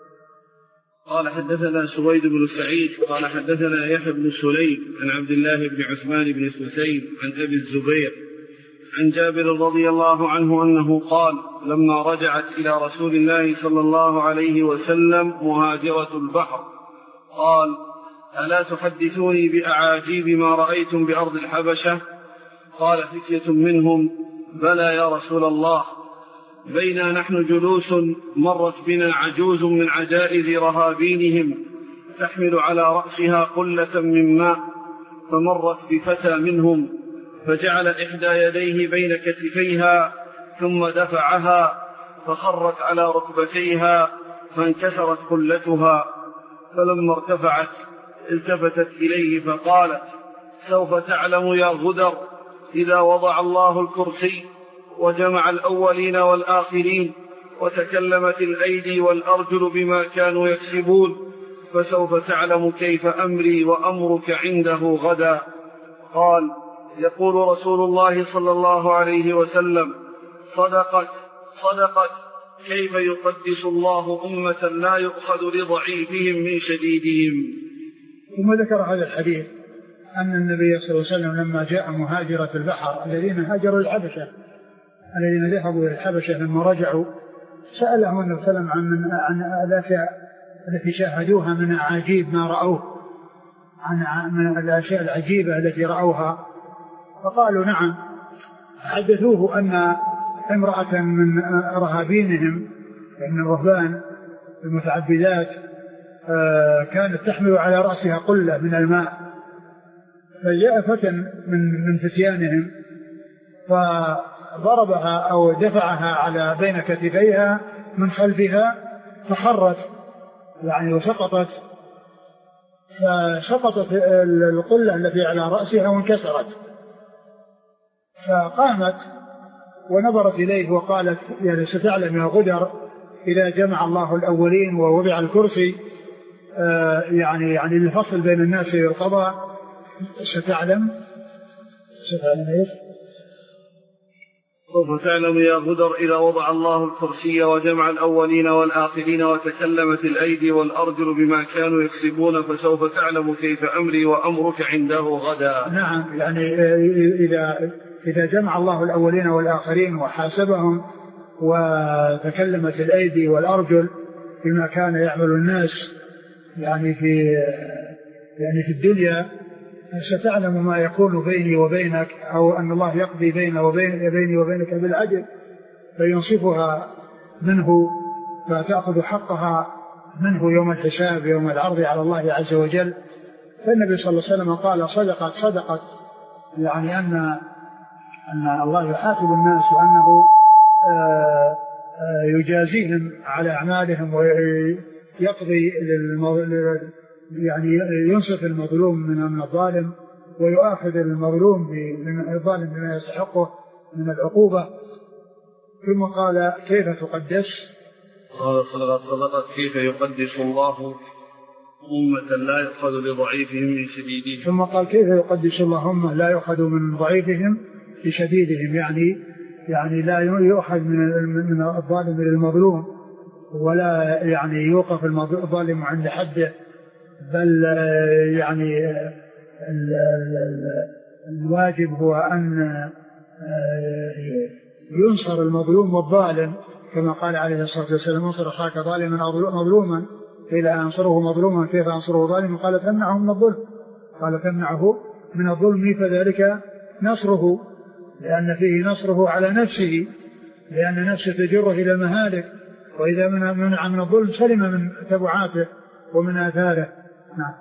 قال حدثنا سويد بن سعيد قال حدثنا يحيى بن سليم عن عبد الله بن عثمان بن سليم عن أبي الزبير عن جابر رضي الله عنه أنه قال لما رجعت إلى رسول الله صلى الله عليه وسلم مهاجرة البحر قال ألا تحدثوني بأعاجيب ما رأيتم بأرض الحبشة؟ قال فتية منهم بلى يا رسول الله، بينا نحن جلوس مرت بنا عجوز من عجائز رهابينهم تحمل على رأسها قلة من ماء، فمرت بفتى منهم فجعل إحدى يديه بين كتفيها ثم دفعها فخرت على ركبتيها فانكسرت قلتها، فلما ارتفعت التفتت إليه فقالت سوف تعلم يا غدر إذا وضع الله الكرسي وجمع الأولين والآخرين وتكلمت الأيدي والأرجل بما كانوا يكسبون فسوف تعلم كيف أمري وأمرك عنده غدا. قال يقول رسول الله صلى الله عليه وسلم صدقت كيف يقدس الله أمة لا يؤخذ لضعيفهم من شديدهم. ثم ذكر هذا الحديث أن النبي صلى الله عليه وسلم لما جاء مهاجرة البحر الذين هاجروا الحبشة الذين ذهبوا إلى الحبشة لما رجعوا سألهم النبي صلى الله عليه وسلم عن الأشياء التي شاهدوها من أعاجيب ما رأوه، عن الأشياء العجيبة التي رأوها، فقالوا نعم. حدثوه أن امرأة من رهابينهم من الرهبان المتعبدات كانت تحمل على رأسها قلة من الماء، فجاء فتى من فتيانهم فضربها أو دفعها على بين كتفيها من خلفها فخرت يعني وسقطت، فسقطت القلة التي على رأسها وانكسرت، فقامت ونظرت إليه وقالت يعني ستعلم يا غدر إذا جمع الله الأولين ووضع الكرسي يعني الفصل بين الناس والقضاء ستعلم إيش؟ سوف تعلم يا غدر إذا وضع الله الكرسي وجمع الأولين والآخرين وتكلمت الأيدي والأرجل بما كانوا يكسبون فسوف تعلم كيف أمري وأمرك عنده غدا. نعم، يعني إذا جمع الله الأولين والآخرين وحاسبهم وتكلمت الأيدي والأرجل بما كان يعمل الناس يعني في الدنيا ستعلم ما يكون بيني وبينك، أو أن الله يقضي بيني وبينك بالعدل فينصفها منه فتأخذ حقها منه يوم الحساب يوم العرض على الله عز وجل. فالنبي صلى الله عليه وسلم قال صدقت يعني أن الله يحاسب الناس وأنه يجازيهم على أعمالهم ويقضي يعني ينصف المظلوم من الظالم ويؤاخذ المظلوم بالظالم بما يستحقه من العقوبة. ثم قال كيف تقدس؟ قال صدقت كيف يقدس الله أمة لا يؤخذ بضعيفهم من شديدهم. ثم قال كيف يقدس اللهم لا يؤخذ من ضعيفهم بشديدهم، يعني لا يؤخذ من الظالم للمظلوم، ولا يعني يوقف الظالم عند حده، بل يعني الواجب هو أن ينصر المظلوم والظالم، كما قال عليه الصلاة والسلام انصر أخاك ظالما أو مظلوما، إلى أنصره مظلوما كيف أنصره ظالما، قال تمنعه من الظلم، قال تمنعه من الظلم، فذلك نصره، لأن فيه نصره على نفسه، لأن نفسه تجره إلى المهالك، وإذا منع من الظلم سلم من تبعاته ومن آثاره. نعم.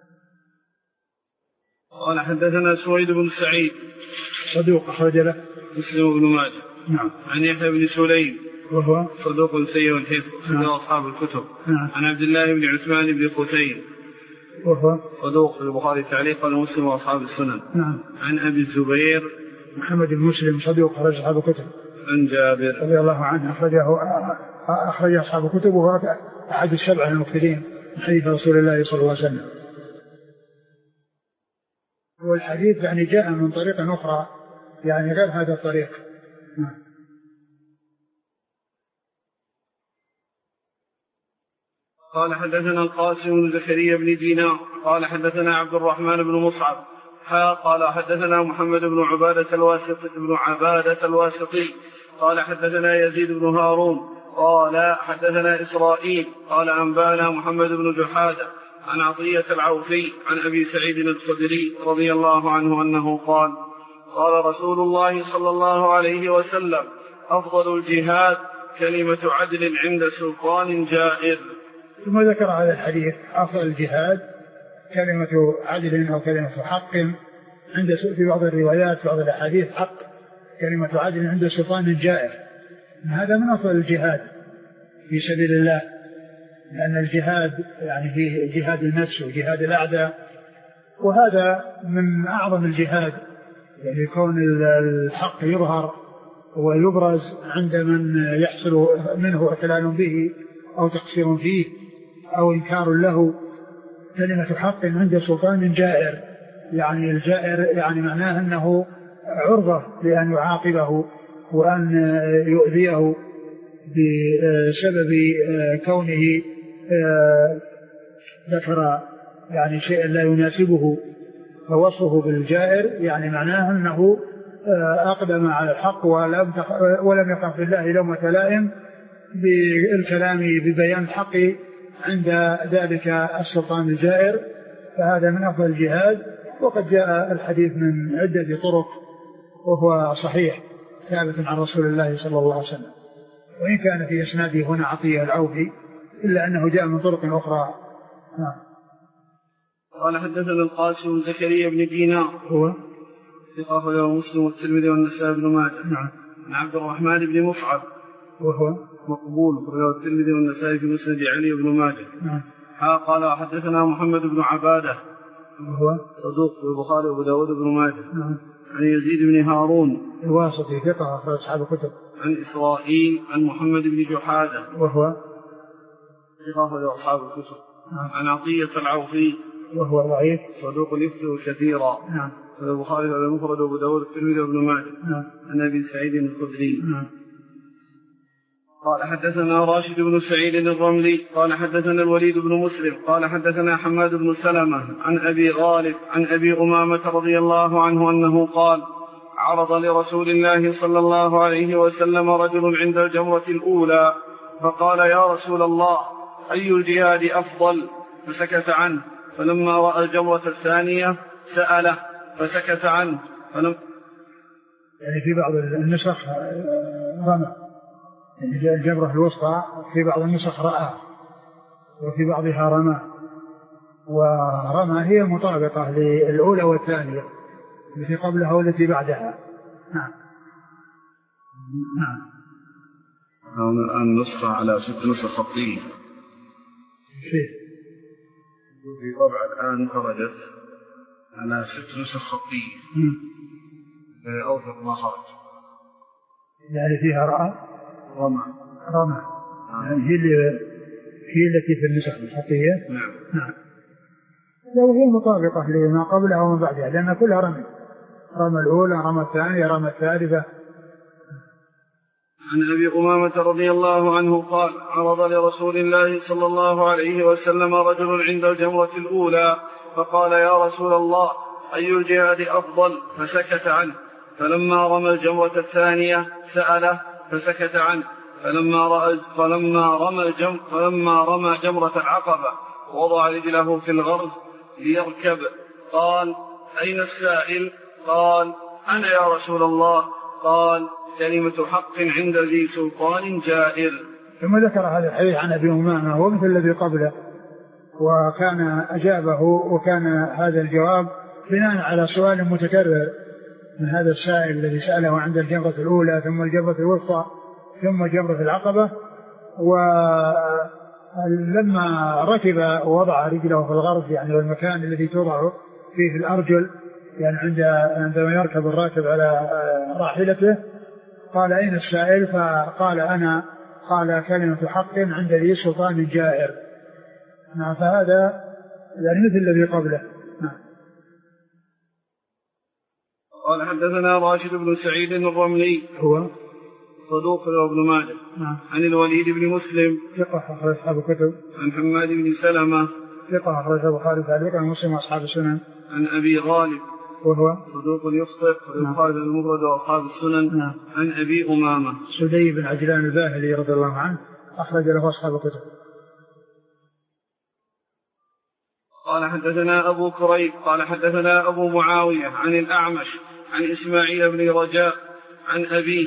قال حدثنا سويد بن سعيد صدوق أخرج له مسلم بن ماجه. نعم. عن يحيى بن سليم وهو صدوق سيء الحفظ من أصحاب الكتب. نعم. عن عبد الله بن عثمان بن قتيل وهو صدوق في البخاري تعليقا ومسلم وأصحاب السنن. نعم. عن أبي الزبير محمد بن مسلم صدوق أخرج أصحاب الكتب. عن جابر رضي الله عنه أخرج أصحاب الكتب، وهو أحد السبع المكثرين من حديث رسول الله صلى الله عليه وسلم. والحديث يعني جاء من طريق أخرى يعني غير هذا الطريق. قال حدثنا القاسم بن زكريا بن دينار قال حدثنا عبد الرحمن بن مصعب قال حدثنا محمد بن عبادة الواسطي قال حدثنا يزيد بن هارون قال حدثنا إسرائيل قال أنبانا محمد بن جحادة عن عطية العوفي عن أبي سعيد الخدري رضي الله عنه أنه قال قال رسول الله صلى الله عليه وسلم أفضل الجهاد كلمة عدل عند سلطان جائر. ثم ذكر هذا الحديث أفضل الجهاد كلمة عدل أو كلمة حق عند في بعض الروايات في بعض الأحاديث حق كلمة عدل عند سلطان جائر. هذا من أفضل الجهاد في سبيل الله، لأن الجهاد يعني فيه جهاد النفس وجهاد الأعداء، وهذا من أعظم الجهاد، يعني كون الحق يظهر ويبرز عند من يحصل منه إخلال به أو تقصير فيه أو إنكار له. كلمة حق عند سلطان جائر، يعني الجائر يعني معناه أنه عرضة لأن يعاقبه وأن يؤذيه بسبب كونه ذكر يعني شيئا لا يناسبه، فوصفه بالجائر يعني معناه أنه أقدم على الحق ولم يخف بالله لومة لائم بالكلام ببيان الحق عند ذلك السلطان الجائر. فهذا من أفضل الجهاد، وقد جاء الحديث من عدة طرق وهو صحيح ثابت عن رسول الله صلى الله عليه وسلم، وإن كان في إسناده هنا عطية العوفي إلا أنه جاء من طرق أخرى. قال حدثنا القاسم بن زكريا بن دينار هو ثقة له مسلم والترمذي والنسائي بن ماجه. نعم. عن عبد الرحمن بن مصعب وهو مقبول رواه الترمذي والنسائي في مسند علي بن ماجه. نعم. قال حدثنا محمد بن عبادة وهو صدوق في البخاري وابو داود بن ماجه. نعم. عن يزيد بن هارون الواسطي ثقة أخرج أصحاب الكتب. عن إسرائيل عن محمد بن جحادة وهو ثقة لأصحاب الكتب. نعم. عن عطية العوفي وهو ضعيف صدوق يفتي كثيرا. نعم. البخاري المفرد وابو داود الترمذي وابن ماجه. نعم. عن ابي سعيد الخدري. نعم. قال حدثنا راشد بن سعيد الرملي قال حدثنا الوليد بن مسلم قال حدثنا حماد بن سلمة عن أبي غالب عن أبي أمامة رضي الله عنه أنه قال عرض لرسول الله صلى الله عليه وسلم رجل عند الجمرة الأولى فقال يا رسول الله أي الجهاد أفضل؟ فسكت عنه، فلما رأى الجمرة الثانية سأله فسكت عنه يعني في بعض النسخ رمى، يعني الجمرة الوسطى في بعض النسخ رأى وفي بعضها رمى، ورمى هي مطابقة للأولى والثانية التي قبلها والتي بعدها. نعم. نعم. النسخة على 6 نسخ خطية في طبع الآن خرجت على 6 نسخ خطية أوثق ما خرج، يعني فيها رأى رمى يعني هي التي في النسخ الخطية. نعم. نعم. لو هي مطابقة لما قبلها وما بعدها، لأن كلها رمى الأولى، رمى الثانية، رمى الثالثة. عن أبي أمامة رضي الله عنه قال: عرض لرسول الله صلى الله عليه وسلم رجل عند الجمرة الأولى فقال: يا رسول الله، أي الجهاد أفضل؟ فسكت عنه. فلما رمى الجمرة الثانية سأله فسكت عنه. فلما رمى جمرة العقبة وضع رجله في الغرز ليركب قال: أين السائل؟ قال: أنا يا رسول الله. قال: كلمة حق عند ذي سلطان جائر. ثم ذكر هذا الحديث عن أبي أمامة هو مثل الذي قبله، وكان أجابه، وكان هذا الجواب بناء على سؤال متكرر من هذا السائل الذي سأله عند الجمرة الأولى ثم الجمرة الوسطى ثم جمرة العقبة. ولما ركب ووضع رجله في الغرز، يعني والمكان الذي توضع فيه الأرجل، يعني عندما يركب الراكب على راحلته، قال: أين السائل؟ فقال: أنا. قال: كلمة حق عند ذي سلطان جائر. فهذا يعني مثل الذي قبله. قال: حدثنا راشد بن سعيد الرملي هو صدوق ابن ماجه. عن الوليد بن مسلم ثقة أخرج أصحاب الكتب. عن حماد بن سلمة ثقة أخرج البخاري تعليقا ومسلم وأصحاب السنن. عن أبي غالب وهو صدوق يخطئ ويقال المفرد وأصحاب السنن. عن أبي أمامة سدي بن عجلان الباهلي رضي الله عنه أخرج له أصحاب الكتب. قال: حدثنا أبو كريب قال: حدثنا أبو معاوية عن الأعمش عن إسماعيل بن رجاء عن أبي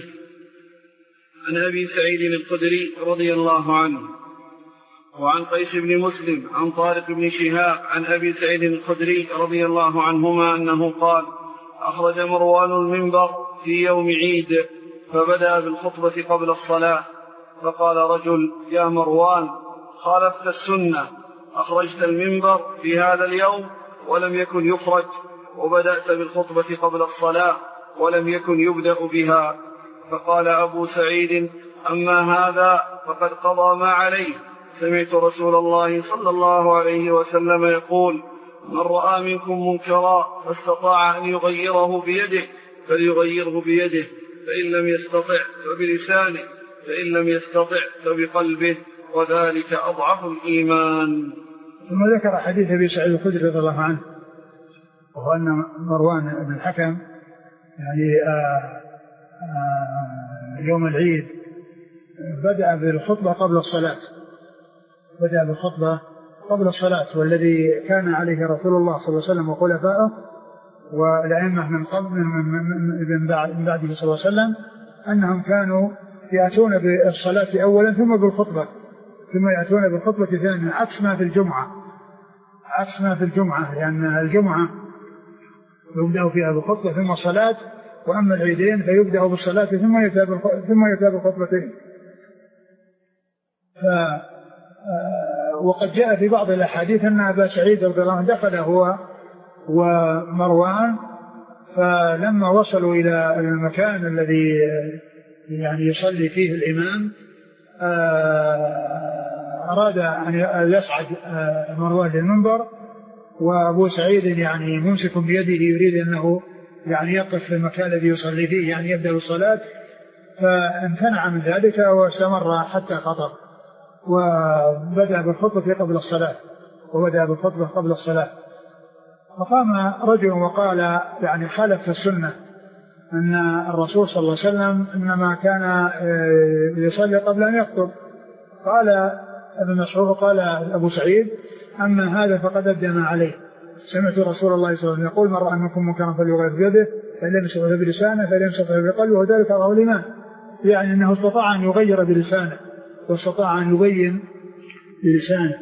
سعيد الخدري رضي الله عنه، وعن قيس بن مسلم عن طارق بن شهاب عن أبي سعيد الخدري رضي الله عنهما أنه قال: أخرج مروان المنبر في يوم عيد فبدأ بالخطبة قبل الصلاة، فقال رجل: يا مروان، خالفت السنة، أخرجت المنبر في هذا اليوم ولم يكن يخرج، وبدأت بالخطبة قبل الصلاة ولم يكن يبدأ بها. فقال أبو سعيد: أما هذا فقد قضى ما عليه، سمعت رسول الله صلى الله عليه وسلم يقول: من رأى منكم منكرا فاستطاع أن يغيره بيده فليغيره بيده، فإن لم يستطع فبلسانه، فإن لم يستطع فبقلبه، وذلك أضعف الإيمان. ثم ذكر حديث أبي سعيد الخدري رضي الله عنه، وهو أن مروان بن الحكم يعني يوم العيد بدأ بالخطبة قبل الصلاة، والذي كان عليه رسول الله صلى الله عليه وسلم وخلفائه والأئمة من قبل من بعده صلى الله عليه وسلم أنهم كانوا يأتون بالصلاة أولا ثم بالخطبة، ثم يأتون بالخطبة ثانيا، عكس ما في الجمعة، لأن الجمعة يبدأ فيها بالخطبة ثم الصلاة، وأما العيدين فيبدأ بالصلاة ثم يتابع بالخطبتين. وقد جاء في بعض الأحاديث أن أبا سعيد رضي الله عنه دخل هو ومروان، فلما وصلوا إلى المكان الذي يعني يصلي فيه الإمام أراد أن يصعد مروان للمنبر، وأبو سعيد يعني ممسك بيده يريد أنه يعني يقف في المكان الذي يصلي فيه، يعني يبدأ الصلاة، فامتنع من ذلك واستمر حتى خطب، وبدأ بالخطبة قبل الصلاة. فقام رجل وقال: يعني خالف السنة، أن الرسول صلى الله عليه وسلم إنما كان يصلي قبل أن يخطب. قال ابن مسعود، قال أبو سعيد: أما هذا فقد أدى ما عليه، سمعت رسول الله صلى الله عليه وسلم يقول: من رأى منكم منكرا فليغير بيده، فإن لم يستطع بلسانه، فإن لم يستطع بقلبه، وذلك أضعف الإيمان. يعني أنه استطاع أن يغير بلسانه، واستطاع أن يبين بلسانه.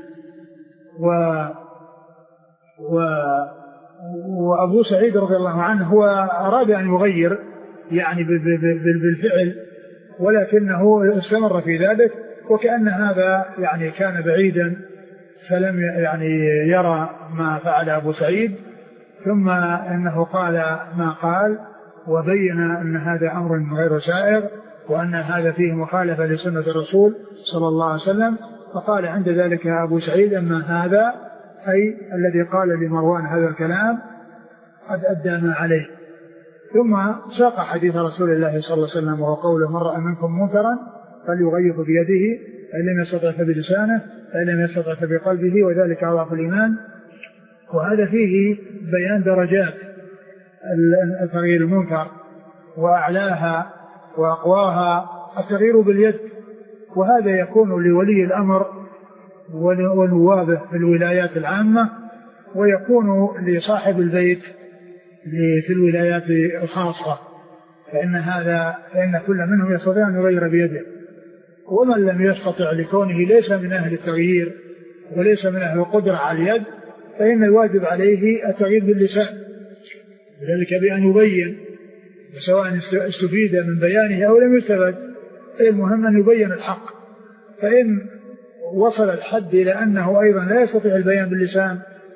وأبو سعيد رضي الله عنه هو أراد أن يغير يعني بالفعل، ولكنه استمر في ذلك، وكأن هذا يعني كان بعيدا فلم يعني يرى ما فعل أبو سعيد، ثم أنه قال ما قال، وبين أن هذا أمر غير سائغ، وأن هذا فيه مخالفة لسنة الرسول صلى الله عليه وسلم. فقال عند ذلك أبو سعيد: أما هذا أي الذي قال لمروان هذا الكلام قد أدى ما عليه. ثم ساق حديث رسول الله صلى الله عليه وسلم وهو قوله: من رأى منكم منكرا فليغير بيده، فإن لم يستطع فبلسانه، فإن لم يستطع فبقلبه، وذلك أضعف الإيمان. وهذا فيه بيان درجات التغيير المنكر وأعلاها وأقواها التغيير باليد، وهذا يكون لولي الأمر ونوابه في الولايات العامة، ويكون لصاحب البيت في الولايات الخاصة، فإن كل منهم يستطيع أن يغير بيده. ومن لم يستطع لكونه ليس من أهل التغيير وليس من أهل القدرة على اليد فإن الواجب عليه التغيير باللسان، ذلك بأن يبين، سواء استفيد من بيانه أو لم يستفد، المهم أن يبين الحق. فإن وصل الحد إلى أنه أيضا لا يستطيع البيان باللسان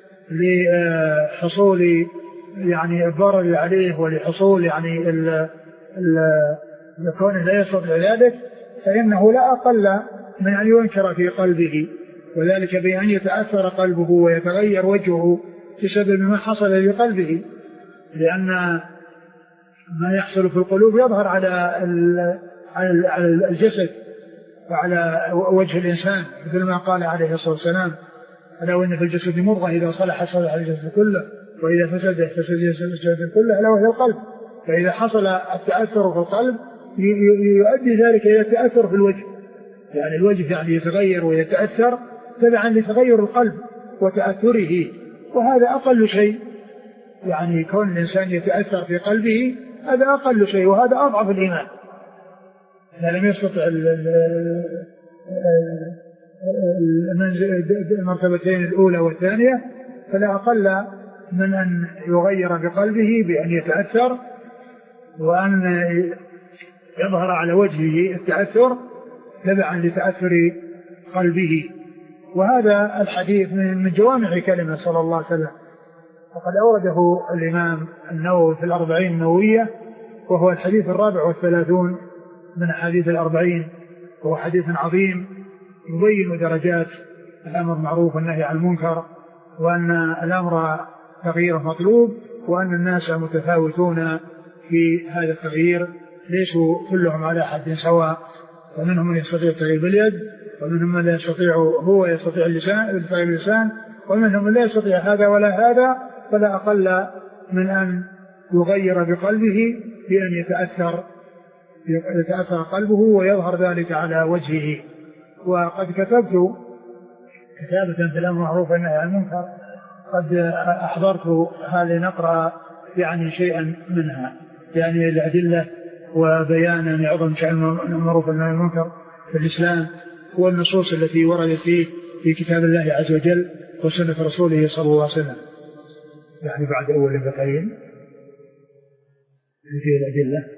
لحصول يعني الضرر عليه ولحصول يعني كونه لا يستطيع ذلك، فإنه لا أقل من أن ينكر في قلبه، وذلك بأن يتأثر قلبه ويتغير وجهه بسبب ما حصل لقلبه، لأن ما يحصل في القلوب يظهر على الجسد وعلى وجه الإنسان، مثل ما قال عليه الصلاة والسلام: ألا وإن في الجسد مضغة إذا صلح صلح الجسد كله وإذا فسد الجسد كله، ألا وهي القلب. فإذا حصل التأثر في القلب يؤدي ذلك إلى التأثر في الوجه، يعني الوجه يعني يتغير ويتأثر تبعا لتغير القلب وتأثره، وهذا أقل شيء. يعني كون الإنسان يتأثر في قلبه هذا أقل شيء، وهذا أضعف الإيمان. إذا لم يستطع المرتبتين الأولى والثانية فلا أقل من أن يغير بقلبه بأن يتأثر وأن يظهر على وجهه التأثر تبعا لتأثر قلبه. وهذا الحديث من جوامع كلمة صلى الله عليه وسلم، وقد أورده الإمام النووي في الأربعين النووية، وهو الحديث 34 من حديث 40، وهو حديث عظيم يبين درجات الأمر بالمعروف والنهي عن المنكر، وأن الأمر تغيير مطلوب، وأن الناس متفاوتون في هذا التغيير، ليسوا كلهم على حد سواء، ومنهم من يستطيع التغيير باليد، ومنهم من لا يستطيع هو يستطيع اللسان، ومنهم من لا يستطيع هذا ولا هذا، فلا أقل من أن يغير بقلبه بأن يتأثر قلبه ويظهر ذلك على وجهه. وقد كتبت كتابة في الأمر بالمعروف والنهي عن المنكر، قد أحضرت هذه نقرأ يعني شيئا منها، يعني الأدلة وبيان عظم شأن المعروف والنهي عن المنكر في الإسلام، والنصوص التي وردت فيه في كتاب الله عز وجل وسنة رسوله صلى الله عليه وسلم. يعني بعد أول بقين في الأدلة.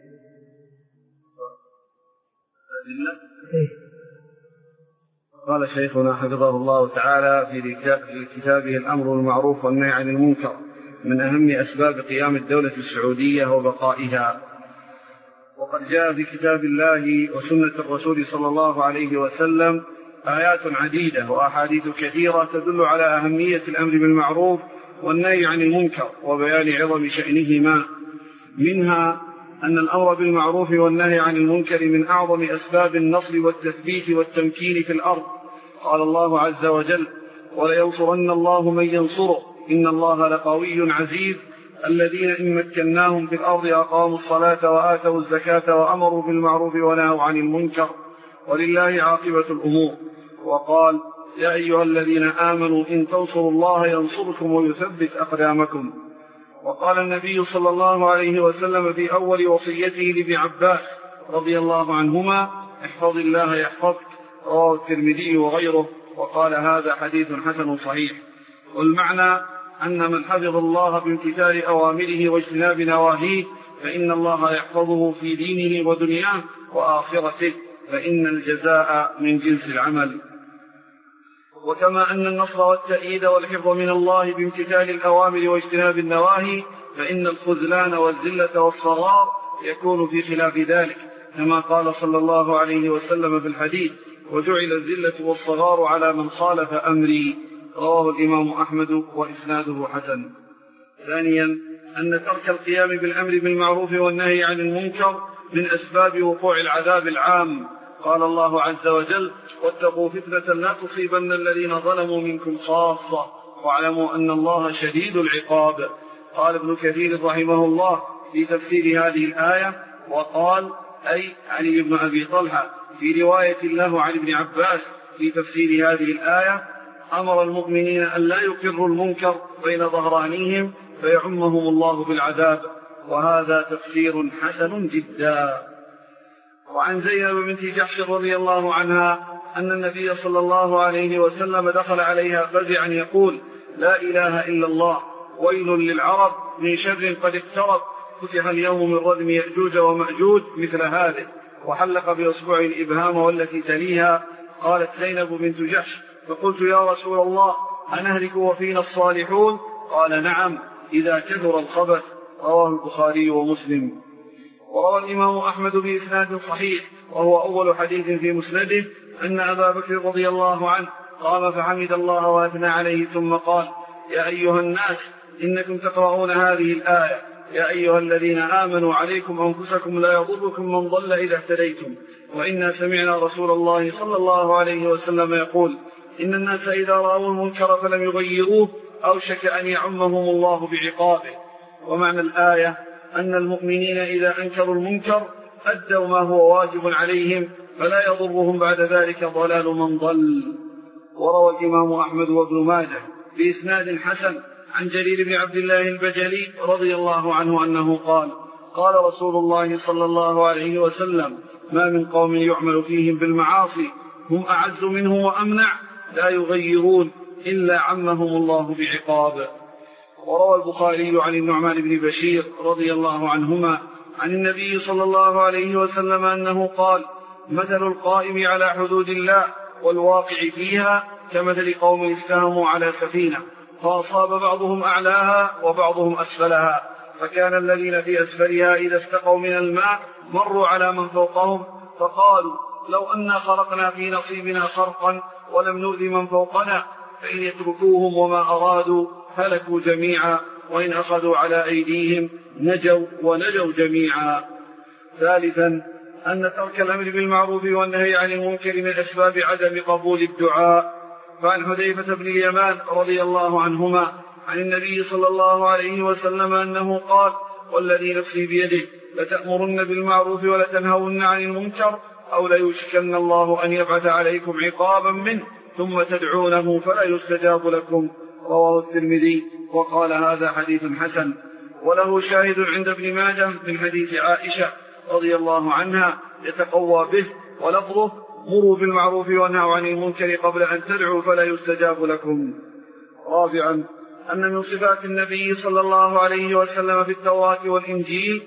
قال شيخنا حفظه الله تعالى في كتابه الأمر بالمعروف والنهي عن المنكر: من أهم أسباب قيام الدولة السعودية وبقائها. وقد جاء في كتاب الله وسنة الرسول صلى الله عليه وسلم آيات عديدة وأحاديث كثيرة تدل على أهمية الأمر بالمعروف والنهي عن المنكر وبيان عظم شأنهما. منها أن الأمر بالمعروف والنهي عن المنكر من أعظم أسباب النصر والتثبيت والتمكين في الأرض. قال الله عز وجل: ولينصرن الله من ينصره إن الله لقوي عزيز الذين إن مكناهم في الأرض أقاموا الصلاة وآتوا الزكاة وأمروا بالمعروف ونهوا عن المنكر ولله عاقبة الأمور. وقال: يا أيها الذين آمنوا إن تنصروا الله ينصركم ويثبت أقدامكم. وقال النبي صلى الله عليه وسلم في أول وصيته لابن عباس رضي الله عنهما: احفظ الله يحفظك، رواه الترمذي وغيره، وقال: هذا حديث حسن صحيح. والمعنى أن من حفظ الله بامتثال أوامره واجتناب نواهيه فإن الله يحفظه في دينه ودنياه وآخرته، فإن الجزاء من جنس العمل. وكما أن النصر والتأييد والحفظ من الله بامتثال الأوامر واجتناب النواهي، فإن الخذلان والذلة والصغار يكون في خلاف ذلك، كما قال صلى الله عليه وسلم في الحديث: وجعل الذلة والصغار على من خالف أمري. رواه الإمام أحمد وإسناده حسن. ثانيا أن ترك القيام بالأمر بالمعروف والنهي عن المنكر من أسباب وقوع العذاب العام. قال الله عز وجل: واتقوا فتنة لا تصيبن الذين ظلموا منكم خاصة واعلموا أن الله شديد العقاب. قال ابن كثير رحمه الله في تفسير هذه الآية: وقال أي علي بن أبي طلحة في رواية له عن ابن عباس في تفسير هذه الآية: أمر المؤمنين أن لا يقروا المنكر بين ظهرانيهم فيعمهم الله بالعذاب. وهذا تفسير حسن جدا. وعن زينب بنت جحش رضي الله عنها أن النبي صلى الله عليه وسلم دخل عليها فزعا يقول: لا إله إلا الله، ويل للعرب من شر قد اقترب، فتح اليوم من ردم يأجوج ومأجوج مثل هذه، وحلق بأصبع الإبهام والتي تليها. قالت زينب بنت جحش: فقلت يا رسول الله أنهلك وفينا الصالحون؟ قال: نعم، إذا كثر الخبث. رواه البخاري ومسلم. وروى الإمام أحمد بإسناد صحيح وهو أول حديث في مسنده أن أبا بكر رضي الله عنه قام فحمد الله وأثنى عليه ثم قال: يا أيها الناس إنكم تقرؤون هذه الآية: يا أيها الذين آمنوا عليكم أنفسكم لا يضركم من ضل إذا اهتديتم. وإنا سمعنا رسول الله صلى الله عليه وسلم يقول: إن الناس إذا رأوا المنكر فلم يغيروه أوشك أن يعمهم الله بعقابه. ومعنى الآية أن المؤمنين إذا أنكروا المنكر أدوا ما هو واجب عليهم فلا يضرهم بعد ذلك ضلال من ضل. وروى الإمام أحمد وابن ماجه بإسناد حسن عن جرير بن عبد الله البجلي رضي الله عنه أنه قال: قال رسول الله صلى الله عليه وسلم: ما من قوم يعمل فيهم بالمعاصي هم أعز منهم وأمنع لا يغيرون إلا عمهم الله بعقاب. وروى البخاري عن النعمان بن بشير رضي الله عنهما عن النبي صلى الله عليه وسلم أنه قال: مثل القائم على حدود الله والواقع فيها كمثل قوم استهموا على سفينة فأصاب بعضهم أعلاها وبعضهم أسفلها، فكان الذين في أسفلها إذا استقوا من الماء مروا على من فوقهم فقالوا: لو أنا خرقنا في نصيبنا خرقا ولم نؤذ من فوقنا، فإن يتركوهم وما أرادوا هلكوا جميعا، وإن أخذوا على أيديهم نجوا ونجوا جميعا. ثالثا أن ترك الأمر بالمعروف والنهي عن المنكر من أسباب عدم قبول الدعاء. فعن حذيفة بن اليمان رضي الله عنهما عن النبي صلى الله عليه وسلم أنه قال: والذي نفسي بيده لتأمرن بالمعروف ولتنهون عن المنكر أو ليوشكن الله أن يبعث عليكم عقابا منه ثم تدعونه فلا يستجاب لكم. رواه الترمذي وقال: هذا حديث حسن. وله شاهد عند ابن ماجه من حديث عائشة رضي الله عنها يتقوى به، ولفظه: مروا بالمعروف وانهوا عن المنكر قبل أن تدعوا فلا يستجاب لكم. رابعا أن من صفات النبي صلى الله عليه وسلم في التوراة والإنجيل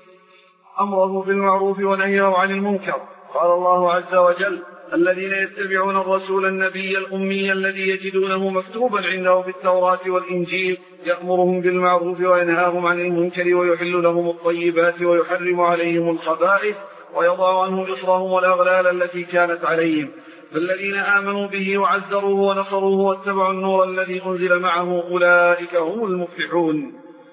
أمره بالمعروف ونهيه عن المنكر. قال الله عز وجل: الذين يتبعون الرسول النبي الأمي الذي يجدونه مكتوبا عنده في التوراة والإنجيل يأمرهم بالمعروف وينهاهم عن المنكر ويحل لهم الطيبات ويحرم عليهم الخبائث ويضع عنهم إصرهم والأغلال التي كانت عليهم، فالذين آمنوا به وعزروه ونصروه واتبعوا النور الذي أنزل معه أولئك هم المفلحون.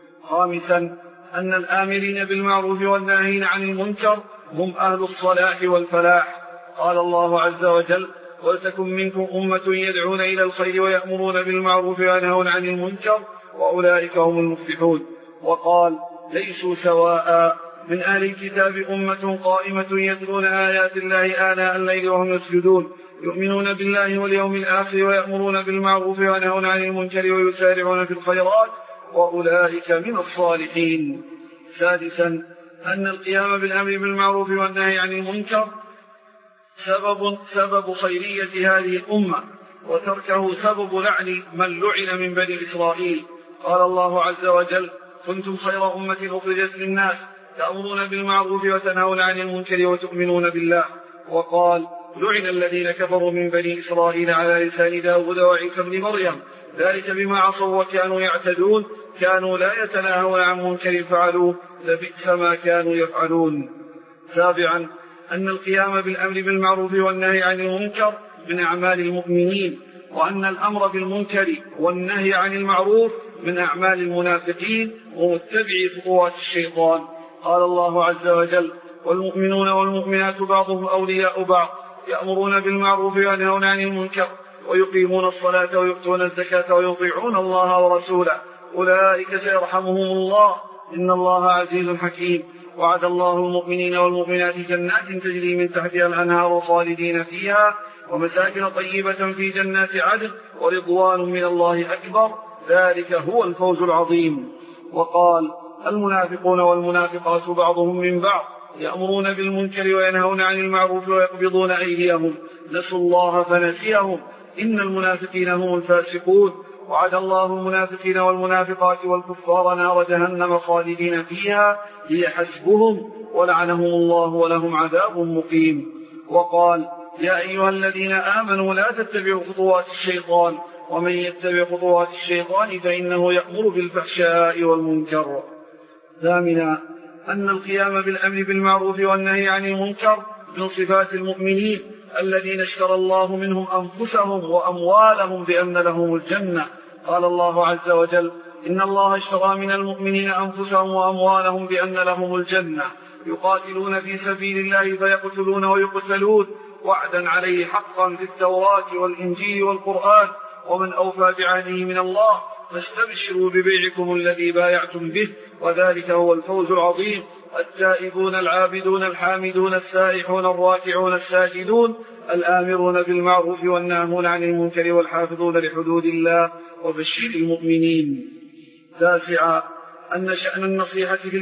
خامسا أن الآمرين بالمعروف والناهين عن المنكر هم أهل الصلاح والفلاح. قال الله عز وجل: ولتكن منكم أمة يدعون إلى الخير ويأمرون بالمعروف وينهون عن المنكر وأولئك هم المفلحون. وقال: ليسوا سواء من أهل الكتاب أمة قائمة يتلون آيات الله آناء الليل وهم يسجدون يؤمنون بالله واليوم الآخر ويأمرون بالمعروف وينهون عن المنكر ويسارعون في الخيرات وأولئك من الصالحين. سادسا أن القيام بالأمر بالمعروف والنهي عن المنكر سبب خيرية هذه الأمة، وتركه سبب لعن من لعن من بني إسرائيل. قال الله عز وجل: كنتم خير أمة أخرجت للناس تأمرون بالمعروف وتنهون عن المنكر وتؤمنون بالله. وقال: لعن الذين كفروا من بني إسرائيل على لسان داود وعيسى بن مريم ذلك بما عصوا وكانوا يعتدون كانوا لا يتناهون عن منكر فعلوه لبئس ما كانوا يفعلون. سابعا أن القيام بالأمر بالمعروف والنهي عن المنكر من أعمال المؤمنين، وأن الأمر بالمنكر والنهي عن المعروف من أعمال المنافقين ومتبعي خطوات الشيطان. قال الله عز وجل: والمؤمنون والمؤمنات بعضهم أولياء بعض يأمرون بالمعروف وينهون عن المنكر ويقيمون الصلاة ويؤتون الزكاة ويطيعون الله ورسوله أولئك سيرحمهم الله إن الله عزيز حكيم. وعد الله المؤمنين والمؤمنات جنات تجري من تحتها الأنهار خالدين فيها ومساكن طيبة في جنات عدن ورضوان من الله أكبر ذلك هو الفوز العظيم. وقال: المنافقون والمنافقات بعضهم من بعض يأمرون بالمنكر وينهون عن المعروف ويقبضون أيديهم نسوا الله فنسيهم إن المنافقين هم الفاسقون. وعد الله المنافقين والمنافقات والكفار نار جهنم خالدين فيها هي حسبهم ولعنهم الله ولهم عذاب مقيم. وقال: يا أيها الذين آمنوا لا تتبعوا خطوات الشيطان ومن يتبع خطوات الشيطان فإنه يأمر بالفحشاء والمنكر. ثامنا: أن القيام بالأمر بالمعروف والنهي عن المنكر من صفات المؤمنين الذين اشترى الله منهم أنفسهم وأموالهم بأن لهم الجنة. قال الله عز وجل: إن الله اشترى من المؤمنين أنفسهم وأموالهم بأن لهم الجنة يقاتلون في سبيل الله فيقتلون ويقتلون وعدا عليه حقا في التوراة والإنجيل والقرآن ومن أوفى بعهده من الله فاستبشروا ببيعكم الذي بايعتم به وذلك هو الفوز العظيم. التائبون العابدون الحامدون السائحون الراكعون الساجدون الآمرون بالمعروف والناهون عن المنكر والحافظون لحدود الله وبشر المؤمنين. تاسعا: أن شأن النصيحة في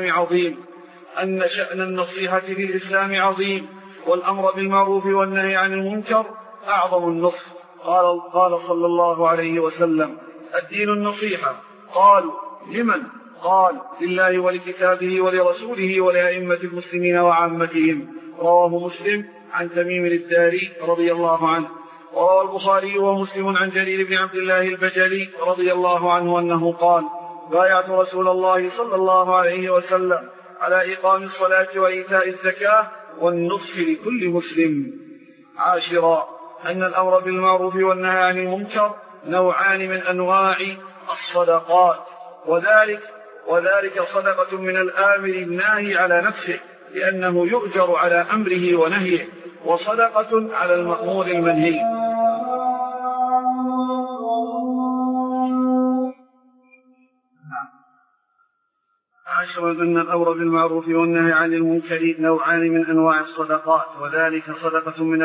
الإسلام عظيم والأمر بالمعروف والنهي عن المنكر أعظم النصح. قال صلى الله عليه وسلم: الدين النصيحة. قالوا: لمن؟ قال: لله ولكتابه ولرسوله ولأئمة المسلمين وعامتهم. رواه مسلم عن تميم الداري رضي الله عنه. وروى البخاري ومسلم عن جرير بن عبد الله البجلي رضي الله عنه أنه قال: بايعت رسول الله صلى الله عليه وسلم على إقام الصلاة وإيتاء الزكاة والنصح لكل مسلم. عاشرا: أن الأمر بالمعروف والنهي عن المنكر نوعان من أنواع الصدقات وذلك صدقة من الآمر الناهي على نفسه لأنه يؤجر على أمره ونهيه وصدقة على المأمور المنهي. عاشرا: أن الأمر بالمعروف والنهي عن المنكر نوعان من أنواع الصدقات وذلك صدقة من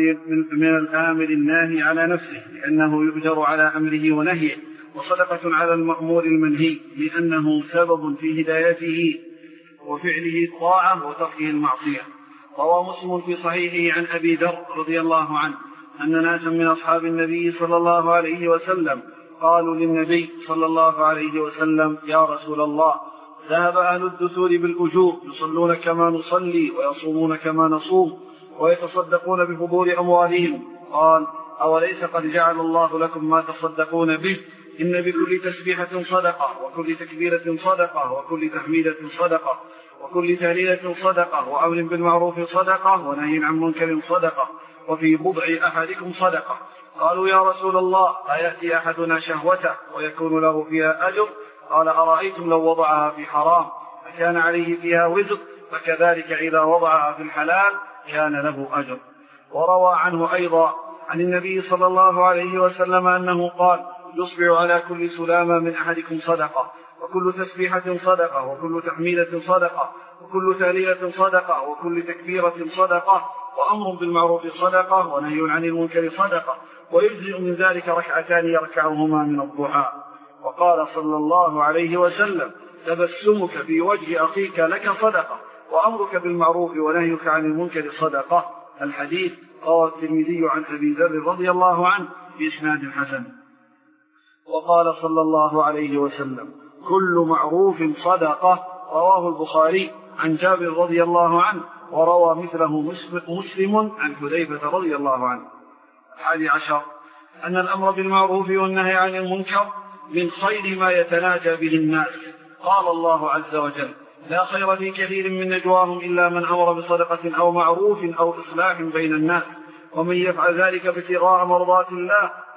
الآمر الناهي على نفسه لأنه يؤجر على أمره ونهيه وصدقة على المأمور المنهي لأنه سبب في هدايته وفعله الطاعة وتركه المعصية. روى مسلم في صحيحه عن أبي ذر رضي الله عنه أن ناسا من أصحاب النبي صلى الله عليه وسلم قالوا للنبي صلى الله عليه وسلم: يا رسول الله، ذهب أهل الدثور بالأجور يصلون كما نصلي ويصومون كما نصوم ويتصدقون بفضول أموالهم. قال: أوليس قد جعل الله لكم ما تصدقون به؟ إن بكل تسبيحة صدقة وكل تكبيرة صدقة وكل تحميدة صدقة وكل تهليلة صدقة وأمر بالمعروف صدقة ونهي عن منكر صدقة وفي بضع أحدكم صدقة. قالوا: يا رسول الله، أيأتي أحدنا شهوته ويكون له فيها أجر؟ قال: أرأيتم لو وضعها في حرام فكان عليه فيها وزر؟ فكذلك إذا وضعها في الحلال كان له أجر. وروى عنه أيضا عن النبي صلى الله عليه وسلم أنه قال: يصبح على كل سلامة من أحدكم صدقة وكل تسبيحة صدقة وكل تحميلة صدقة وكل تهليلة صدقة وكل تكبيرة صدقة وأمر بالمعروف صدقة ونهي عن المنكر صدقة ويجزئ من ذلك ركعتان يركعهما من الضحى. وقال صلى الله عليه وسلم: تبسمك في وجه أخيك لك صدقة وأمرك بالمعروف ونهيك عن المنكر صدقة. الحديث رواه الترمذي عن أبي ذر رضي الله عنه بإسناد حسن. وقال صلى الله عليه وسلم: كل معروف صدقة. رواه البخاري عن جابر رضي الله عنه وروى مثله مسلم عن حذيفة رضي الله عنه. 11: أن الأمر بالمعروف والنهي عن المنكر من خير ما يتناجى به الناس. قال الله عز وجل: لا خير في كثير من نجواهم إلا من أمر بصدقة أو معروف أو إصلاح بين الناس ومن يفعل ذلك ابتغاء مرضات الله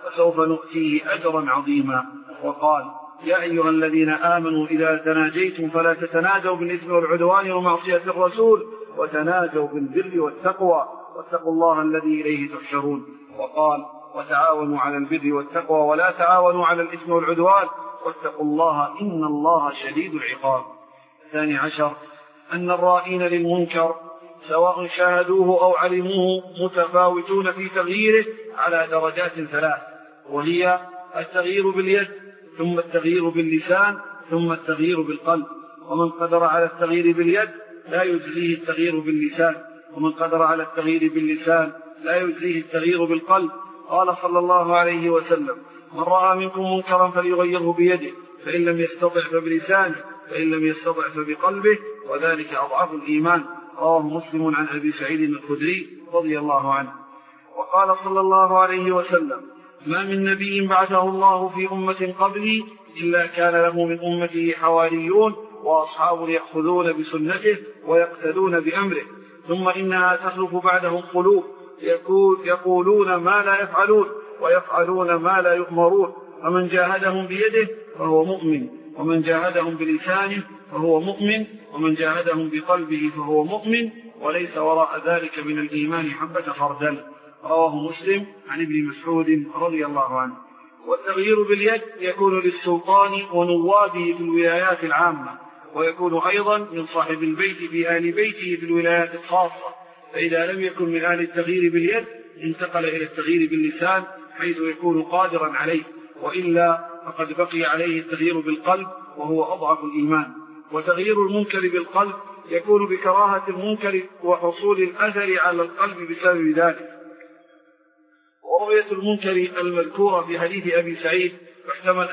فسوف نؤتيه أجرا عظيما. وقال: يا أيها الذين آمنوا إذا تناجيتم فلا تتناجوا بالإثم والعدوان ومعصية الرسول وتناجوا بالبر والتقوى واتقوا الله الذي إليه تحشرون. وقال: وتعاونوا على البر والتقوى ولا تعاونوا على الإثم والعدوان واتقوا الله إن الله شديد العقاب. 12 أن الرائين للمنكر سواء شاهدوه أو علموه متفاوتون في تغييره على درجات 3، وهي التغيير باليد، ثم التغيير باللسان، ثم التغيير بالقلب. ومن قدر على التغيير باليد لا يجزيه التغيير باللسان، ومن قدر على التغيير باللسان لا يجزيه التغيير بالقلب. قال صلى الله عليه وسلم: من رأى منكم منكرا فليغيره بيده، فإن لم يستطع فبلسانه، فإن لم يستطع فبقلبه، وذلك أضعف الإيمان. رواه مسلم عن أبي سعيد الخدري رضي الله عنه. وقال صلى الله عليه وسلم: ما من نبي بعثه الله في أمة قبلي إلا كان له من أمته حواريون وأصحاب يأخذون بسنته ويقتدون بأمره، ثم إنها تخلف بعدهم قلوب يقولون ما لا يفعلون ويفعلون ما لا يؤمرون، فمن جاهدهم بيده فهو مؤمن، ومن جاهدهم بلسانه فهو مؤمن، ومن جاهدهم بقلبه فهو مؤمن، وليس وراء ذلك من الإيمان حبة خردل. رواه مسلم عن ابن مسعود رضي الله عنه. والتغيير باليد يكون للسلطان ونوابه في الولايات العامة، ويكون أيضا من صاحب البيت في آل بيته في الولايات الخاصة، فإذا لم يكن من آل التغيير باليد انتقل إلى التغيير باللسان حيث يكون قادرا عليه، وإلا فقد بقي عليه التغيير بالقلب وهو أضعف الإيمان. وتغيير المنكر بالقلب يكون بكراهة المنكر وحصول الأثر على القلب بسبب ذلك. ورؤية المنكر المذكورة في حديث أبي سعيد يحتمل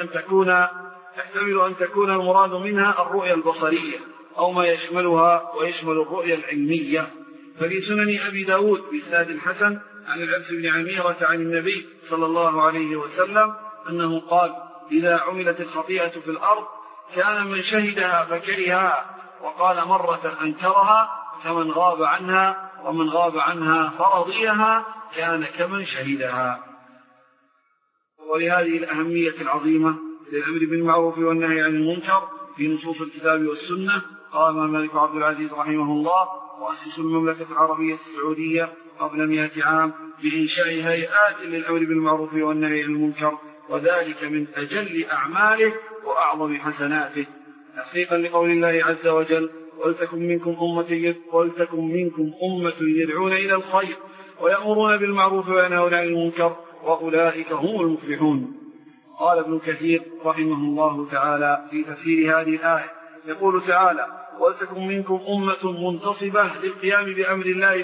أن تكون المراد منها الرؤية البصرية أو ما يشملها ويشمل الرؤية العلمية. ففي سنن أبي داود بإسناد حسن عن العبس بن عميرة عن النبي صلى الله عليه وسلم أنه قال: إذا عملت الخطيئة في الأرض كان من شهدها فكرهها، وقال مرة أنكرها فمن غاب عنها، ومن غاب عنها فرضيها كان كمن شهدها. ولهذه الأهمية العظيمة للأمر بالمعروف والنهي عن المنكر في نصوص الكتاب والسنة قال الملك عبد العزيز رحمه الله: مؤسس المملكة العربية السعودية قبل 100 عام بإنشاء هيئات للأمر بالمعروف والنهي عن المنكر، وذلك من أجل أعماله وأعظم حسناته، تحقيقا لقول الله عز وجل: ولتكن منكم أمة يدعون إلى الخير ويأمرون بالمعروف وينهون عن المنكر وأولئك هم المفلحون. قال ابن كثير رحمه الله تعالى في تفسير هذه الآية يقول تعالى: ولتكن منكم أمة منتصبة للقيام بأمر الله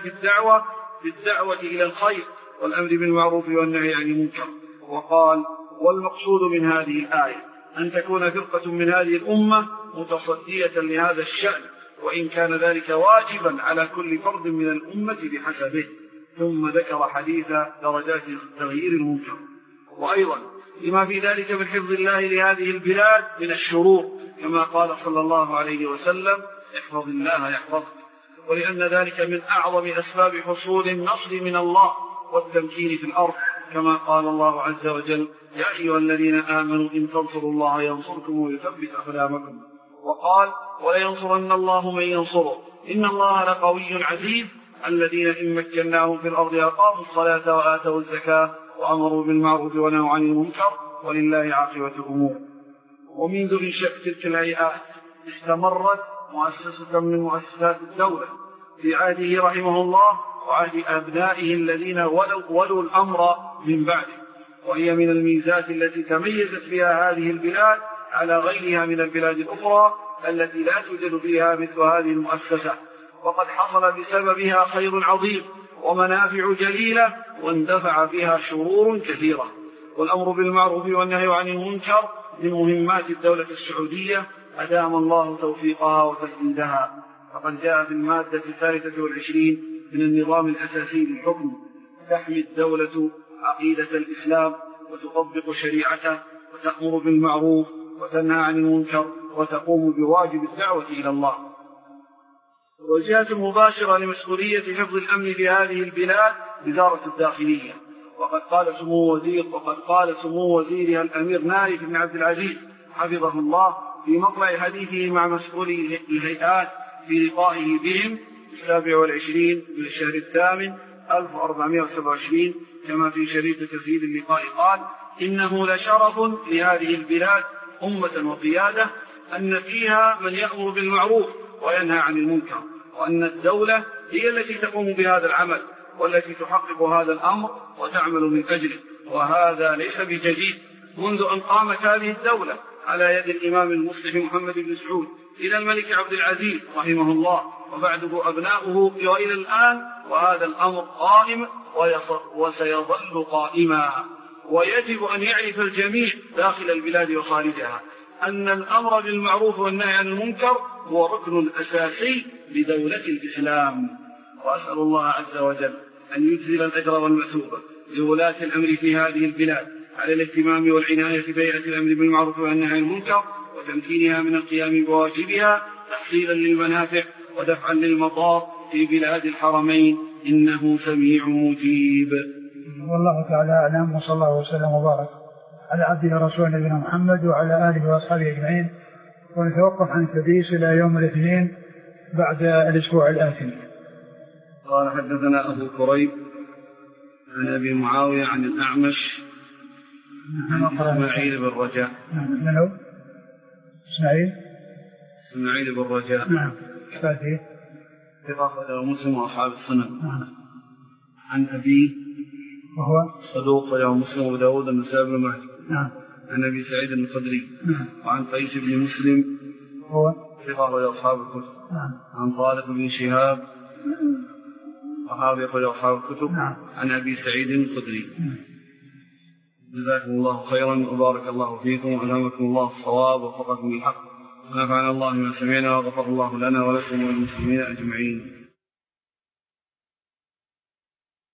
بالدعوة إلى الخير والأمر بالمعروف والنهي عن المنكر. وقال: والمقصود من هذه الآية أن تكون فرقة من هذه الأمة متصدية لهذا الشأن، وإن كان ذلك واجبا على كل فرد من الأمة بحسبه. ثم ذكر حديث درجات تغيير المنكر، وأيضا لما في ذلك من حفظ الله لهذه البلاد من الشرور، كما قال صلى الله عليه وسلم: احفظ الله يحفظك. ولأن ذلك من أعظم أسباب حصول النصر من الله والتمكين في الأرض، كما قال الله عز وجل: يا أيها الذين آمنوا إن تنصروا الله ينصركم ويثبت أقدامكم. وقال: ولينصرن الله من ينصره إن الله لقوي عزيز. الذين إن مكناهم في الأرض أقاموا الصلاة وآتوا الزكاة وأمروا بالمعروف ونهوا عن المنكر ولله عاقبة الأمور. ومنذ إنشاء تلك الهيئات استمرت مؤسسة من مؤسسات الدولة في عهده رحمه الله وعهد أبنائه الذين ولوا الأمر من بعده، وهي من الميزات التي تميزت بها هذه البلاد على غيرها من البلاد الأخرى التي لا توجد فيها مثل هذه المؤسسة، وقد حصل بسببها خير عظيم ومنافع جليلة واندفع فيها شرور كثيرة. والأمر بالمعروف والنهي عن المنكر من مهمات الدولة السعودية أدام الله توفيقها وتسديدها. فقد جاء في المادة 23 من النظام الأساسي للحكم: تحمي الدولة عقيدة الإسلام وتطبق شريعته وتأمر بالمعروف وتنهى عن المنكر وتقوم بواجب الدعوة إلى الله. والجهة المباشرة لمسؤولية حفظ الأمن في هذه البلاد وزارة الداخلية، وقد قال سمو وزيرها الأمير نايف بن عبد العزيز حفظه الله في مطلع حديثه مع مسؤولي الهيئات في لقائه بهم 27 من الشهر الثامن 1427 كما في شريط تسجيل اللقاء قال: إنه لشرف لهذه البلاد أمة وقيادة أن فيها من يأمر بالمعروف وينهى عن المنكر، وأن الدولة هي التي تقوم بهذا العمل والتي تحقق هذا الأمر وتعمل من أجله. وهذا ليس بجديد، منذ أن قامت هذه الدولة على يد الإمام المصلح محمد بن سعود إلى الملك عبد العزيز رحمه الله وبعده أبناؤه وإلى الآن، وهذا الأمر قائم وسيظل قائما. ويجب أن يعرف الجميع داخل البلاد وخارجها أن الأمر بالمعروف والنهي عن المنكر هو ركن أساسي لدولة الإسلام. وأسأل الله عز وجل أن يجزل الأجر والمثوبة لولاة الأمر في هذه البلاد على الاهتمام والعناية بهيئة الأمر بالمعروف والنهي عن المنكر وتمكينها من القيام بواجبها تحصيلا للمنافع ودفعا للمضار في بلاد الحرمين، إنه سميع مجيب. والله تعالى أعلم، وصلى الله وسلم وبارك على عبده ورسوله نبينا محمد وعلى آله وأصحابه أجمعين، ونتوقف عن التدريس إلى يوم الاثنين بعد الأسبوع الآتي. قال: حدثنا أبو كريب عن أبي معاوية عن الأعمش عن إسماعيل بن رجاء. من هو؟ إسماعيل بن رجاء. نعم. كفاته ثقة مسلم وأصحاب السنن. عن أبيه وهو صدوق له مسلم وأبو داود النسائي بن ماجه. نعم. عن أبي سعيد الخدري. وعن قيس بن مسلم هو ثقة له أصحاب الكتب. عن طارق بن شهاب صحابي له أصحاب الكتب. عن أبي سعيد الخدري. جزاكم الله خيرا وبارك الله فيكم وألهمكم الله الصواب ووفقكم للحق ونفعنا الله بما سمعنا وغفر الله لنا ولكم وللمسلمين أجمعين.